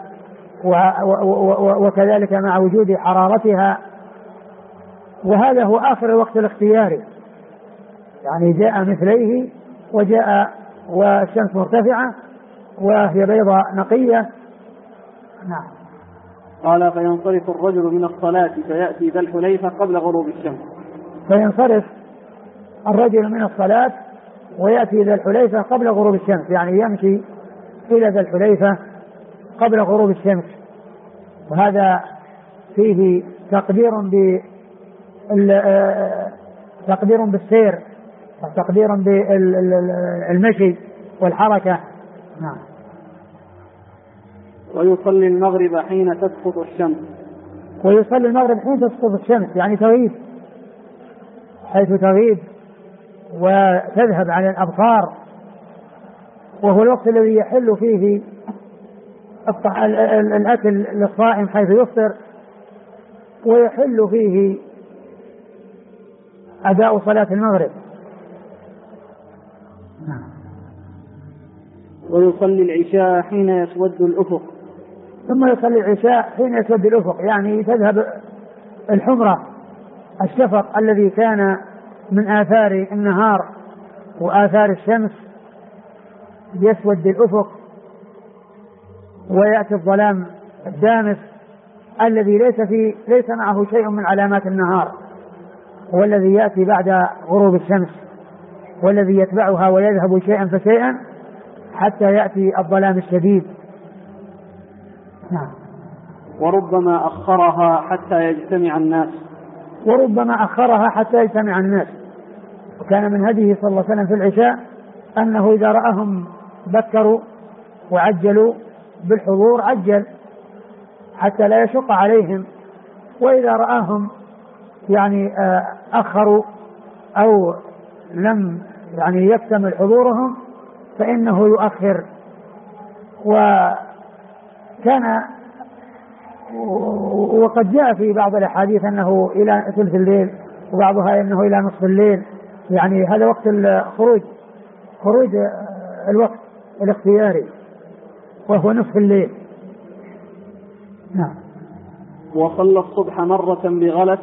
وكذلك مع وجود حرارتها. وهذا هو آخر الوقت الاختياري، يعني جاء مثليه وجاء والشمس مرتفعة وهي بيضاء نقية. نعم. قال فينصرف الرجل من الصلاة فيأتي ذا الحليفة قبل غروب الشمس. فينصرف الرجل من الصلاة ويأتي ذا الحليفة قبل غروب الشمس، يعني يمشي إلى ذا الحليفة قبل غروب الشمس. وهذا فيه تقدير بالسير وتقدير بالمشي والحركة. نعم. ويصلي المغرب حين تسقط الشمس. ويصلي المغرب حين تسقط الشمس، يعني تغيب، حيث تغيب وتذهب عن الأبصار، وهو الوقت الذي يحل فيه الأكل للصائم حيث يفطر، ويحل فيه أداء صلاة المغرب. ويصلي العشاء حين يسود الأفق. ثم يصلي العشاء حين يسود الأفق، يعني تذهب الحمرة، الشفق الذي كان من آثار النهار وآثار الشمس، يسود الأفق ويأتي الظلام الدامس الذي ليس معه شيء من علامات النهار، والذي يأتي بعد غروب الشمس، والذي يتبعها ويذهب شيئا فشيئا حتى يأتي الظلام الشديد. نعم. وربما أخرها حتى يجتمع الناس. وربما أخرها حتى يجتمع الناس. وكان من هديه صلى الله عليه وسلم في العشاء أنه إذا رأهم بكروا وعجلوا بالحضور عجل حتى لا يشق عليهم، وإذا رآهم يعني أخروا أو لم يعني يكتمل حضورهم فإنه يؤخر. وقد جاء في بعض الأحاديث أنه إلى ثلث الليل، وبعضها أنه إلى نصف الليل، يعني هذا وقت خروج الوقت الاختياري وهو نصف الليل. نعم. وصلى الصبح مرة بغلس.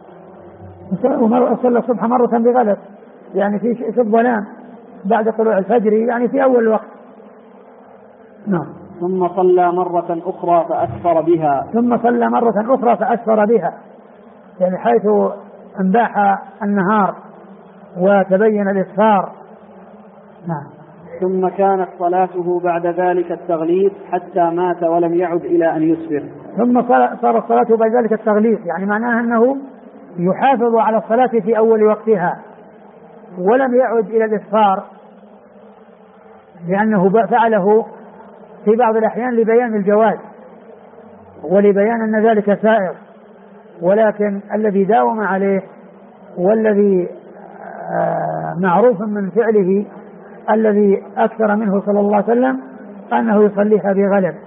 وصلى الصبح مرة بغلس، يعني في الظلام بعد طلوع الفجر، يعني في أول الوقت. نعم. ثم صلى مرة أخرى فأسفر بها. ثم صلى مرة أخرى فأسفر بها، يعني حيث انباح النهار وتبين الإسفار. نعم. ثم كانت صلاته بعد ذلك التغليظ حتى مات ولم يعد إلى أن يسفر. ثم صار الصلاة بعد ذلك التغليظ، يعني معناها أنه يحافظ على الصلاة في أول وقتها ولم يعد إلى الإسفار، لأنه فعله في بعض الأحيان لبيان الجواز ولبيان أن ذلك سائر، ولكن الذي داوم عليه والذي معروف من فعله الذي أكثر منه صلى الله عليه وسلم أنه يصليها بغلب.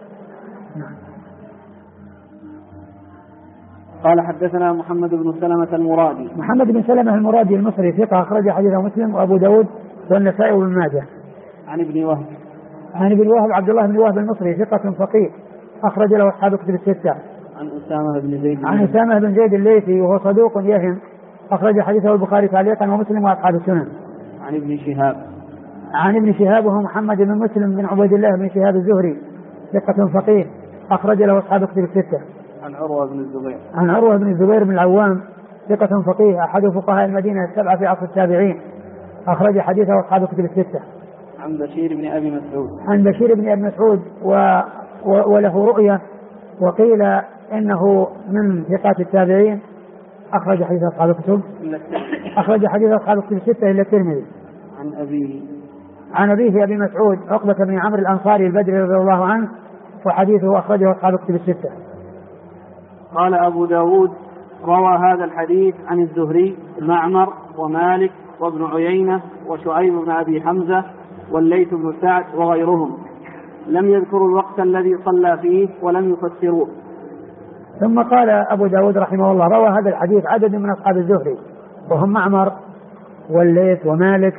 قال حدثنا محمد بن سلمة المرادي. محمد بن سلمة المرادي المصري ثقة أخرج حديثه مسلم وأبو داود والنسائي وابن ماجه. عن ابن وهب. عن ابن وهب عبد الله بن وهب المصري ثقة فقيه أخرج له أصحاب كتب الستة. عن أسامة بن زيد. عن أسامة بن زيد الليثي وهو صدوق يهم أخرج حديثه البخاري تعليقا ومسلم وأصحاب السنن. عن ابن شهاب. عن ابن شهاب وهو محمد بن مسلم بن عبيد الله بن شهاب الزهري ثقة فقيه أخرج له أصحاب كتب الستة. عن عروة بن الزبير. عن عروة بن الزبير بن العوام ثقة فقيه أحد فقهاء المدينة السبعة في عصر التابعين أخرج حديثه أصحاب كتب الستة. عن بشير بن أبي مسعود. عن بشير بن أبي مسعود وله رؤية، وقيل إنه من ثقات التابعين أخرج حديث أصحاب الكتب. أخرج حديث أصحاب الكتب الستة إلا الترمذي. عن أبيه. عن أبيه أبي مسعود عقبة بن عمرو الأنصاري البدري رضي الله عنه وحديثه أخرجه أصحاب الكتب الستة. قال أبو داود روى هذا الحديث عن الزهري معمر ومالك وابن عيينة وشعيب بن أبي حمزة والليث بن سعد وغيرهم، لم يذكروا الوقت الذي صلى فيه ولم يفسروه. ثم قال أبو داود رحمه الله روى هذا الحديث عدد من أصحاب الزهري وهم معمر والليث ومالك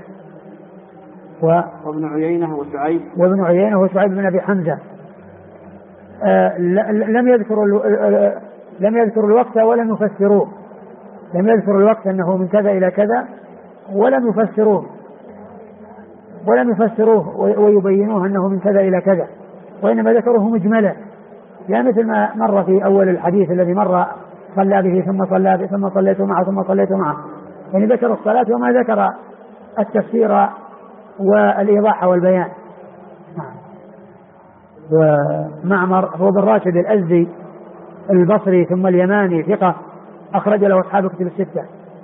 وابن عيينة وشعيب بن أبي حمزة. لم يذكروا الوقت ولم يفسروه، لم يذكروا الوقت أنه من كذا إلى كذا ولم يفسروه ويبينوه أنه من كذا إلى كذا، وإنما ذكروه مجملا، يعني مثل ما مر في أول الحديث الذي مر صلى به ثم صليت معه، يعني ذكر الصلاة وما ذكر التفسير والإيضاح والبيان. ومعمر هو بن راشد الأزدي البصري ثم اليماني ثقة أخرج له أصحاب كتب الستة.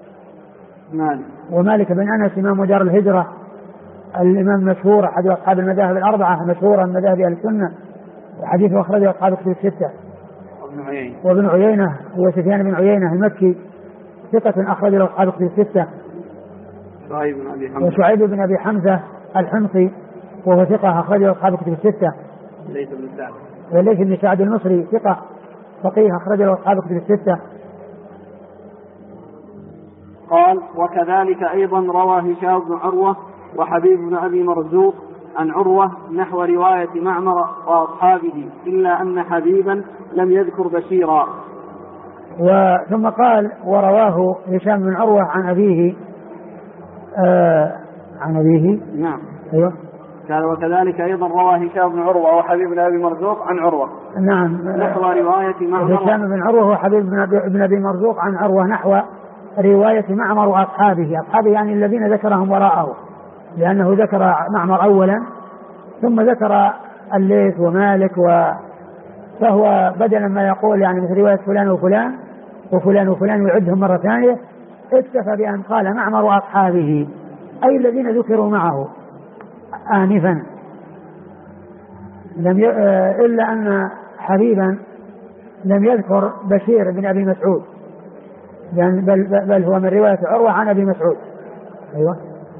ومالك بن أنس إمام دار الهجرة الإمام مشهور أحد أصحاب المذاهب الأربعة مشهورا من مذاهب أهل السنة، وحديثه أخرجه أصحاب كتب الستة. وابن عيينة هو سفيان بن عيينة المكي ثقة أخرج له أصحاب كتب الستة. وشعيب بن أبي حمزة الحمصي وهو ثقة أخرج له أصحاب كتب الستة. وليث بن سعد المصري ثقة فقيه أخرج له أصحاب كتب الستة. قال وكذلك أيضا روى هشام بن عروة وحبيب بن أبي مرزوق عن عروة نحو رواية معمر وأصحابه إلا أن حبيبا لم يذكر بشيرا. ثم قال ورواه هشام بن عروة عن أبيه نعم أيوه. قال وكذلك أيضا روى هشام بن عروة وحبيب بن أبي مرزوق عن عروة نعم نحو رواية معمر. هشام بن عروة وحبيب بن أبي مرزوق عن عروة نحو رواية معمر وأصحابه يعني الذين ذكرهم وراءه، لأنه ذكر معمر أولا ثم ذكر الليث ومالك فهو بدلا ما يقول يعني مثل رواية فلان وفلان ويعدهم مرة ثانية، اكتفى بأن قال معمر وأصحابه أي الذين ذكروا معه آنفا، إلا أن حبيبا لم يذكر بشير بن أبي مسعود، يعني بل هو من رواية عروة عن أبي مسعود. أيوة.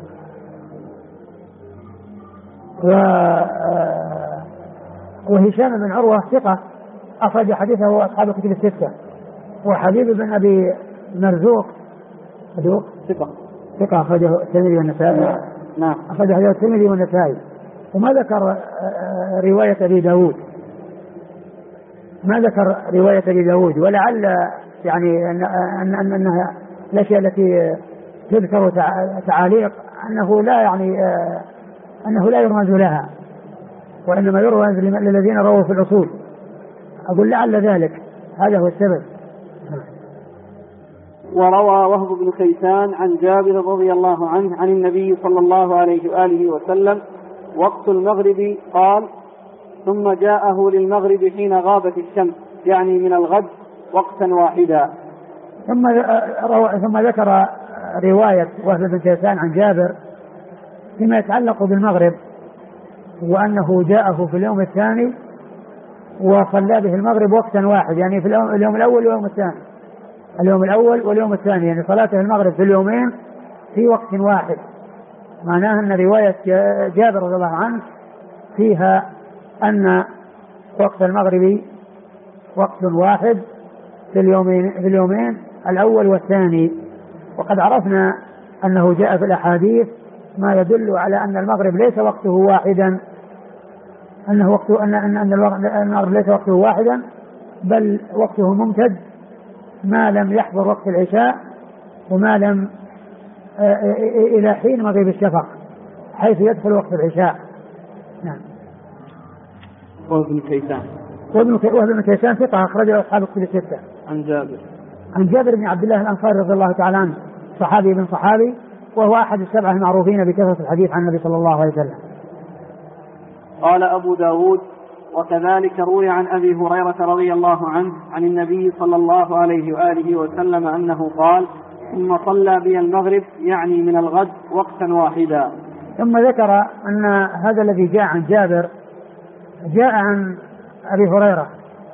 وهشام بن عروة ثقة أخرج حديثه أصحاب كتب الستة. وحبيب بن أبي مرزوق ثقة أخرجه الترمذي والنسائي. نعم أخرج حديث الترمذي والنسائي. وما ذكر رواية أبي داود، ولعل يعني أنها الأشياء التي تذكر تعاليق أنه لا يرمز لها، وإنما يرمز للذين رووا في الأصول. أقول لعل ذلك هذا هو السبب. وروى وهب بن كيسان عن جابر رضي الله عنه عن النبي صلى الله عليه وآله وسلم وقت المغرب قال ثم جاءه للمغرب حين غابت الشمس يعني من الغد وقتا واحدا. ثم ذكر رواية وهب بن كيسان عن جابر فيما يتعلق بالمغرب، وأنه جاءه في اليوم الثاني وصلى به المغرب وقتا واحد، يعني في اليوم الأول واليوم الثاني، يعني صلاته المغرب في اليومين في وقت واحد. معناه أن رواية جابر رضي الله عنه فيها أن وقت المغرب وقت واحد في اليومين الأول والثاني. وقد عرفنا أنه جاء في الأحاديث ما يدل على أن المغرب ليس وقته واحدا، أن المغرب ليس وقته واحدا، بل وقته ممتد ما لم يحضر وقت العشاء وما لم إلى حين مغيب الشفق حيث يدخل وقت العشاء. نعم. وابن كيسان ثقة أخرجه أصحاب الكتب الستة. عن جابر بن عبد الله الأنصاري رضي الله تعالى عنه صحابي بن صحابي، وهو أحد السبعة المعروفين بكثرة الحديث عن النبي صلى الله عليه وسلم. قال أبو داود وكذلك روي عن أبي هريرة رضي الله عنه عن النبي صلى الله عليه وآله وسلم أنه قال ثم صلى بي المغرب يعني من الغد وقتا واحدا. ثم ذكر أن هذا الذي جاء عن جابر جاء عن أبي هريرة،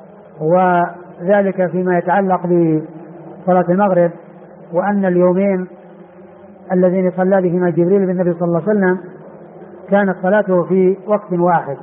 وذلك فيما يتعلق بصلاة المغرب، وأن اليومين الذين صلى بهما جبريل بالنبي صلى الله عليه وسلم كانت صلاته في وقت واحد.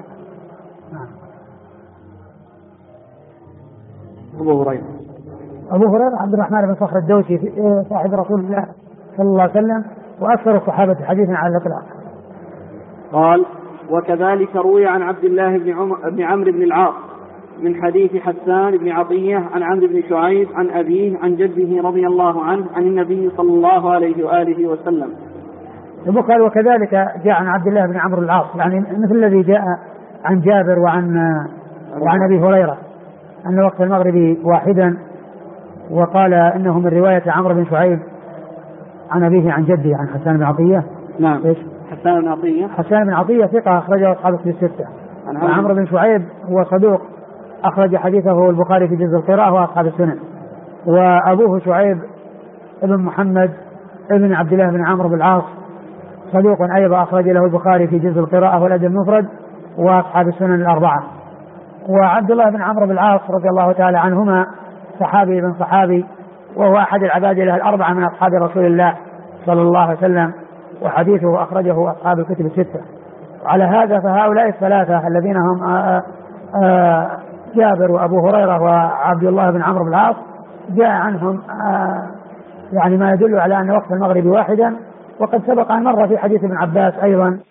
أبو هريرة عبد الرحمن بن صخر الدوسي صاحب رسول الله صلى الله عليه وسلم، وأكثر الصحابة حديثا على الإطلاق. قال: وكذلك روي عن عبد الله بن عمرو بن العاص من حديث حسان بن عطية عن عمرو بن شعيب عن أبيه عن جده رضي الله عنه عن النبي صلى الله عليه وآله وسلم. قال: وكذلك جاء عن عبد الله بن عمرو بن العاص، يعني مثل الذي جاء عن جابر وعن أبي هريرة أن وقت المغرب واحدا، وقال إنه من رواية عمرو بن شعيب عن أبيه عن جده عن حسان بن عطية. نعم. إيش؟ حسان بن عطية ثقة أخرجه أصحاب الكتب الستة. وعمرو بن شعيب هو صدوق أخرج حديثه البخاري في جزء القراءة وأصحاب السنن. وأبوه شعيب ابن محمد ابن عبد الله بن عمرو بن العاص صدوق أيضا أخرج له البخاري في جزء القراءة والأدب المفرد وأصحاب السنن الأربعة. وعبد الله بن عمرو بن العاص رضي الله تعالى عنهما صحابي بن صحابي، وهو أحد العبادلة الأربعة من أصحاب رسول الله صلى الله عليه وسلم، وحديثه أخرجه أصحاب الكتب الستة. وعلى هذا فهؤلاء الثلاثة الذين هم جابر وأبو هريرة وعبد الله بن عمرو بن العاص جاء عنهم يعني ما يدل على أن وقت المغرب واحدا، وقد سبق أن مر في حديث ابن عباس أيضا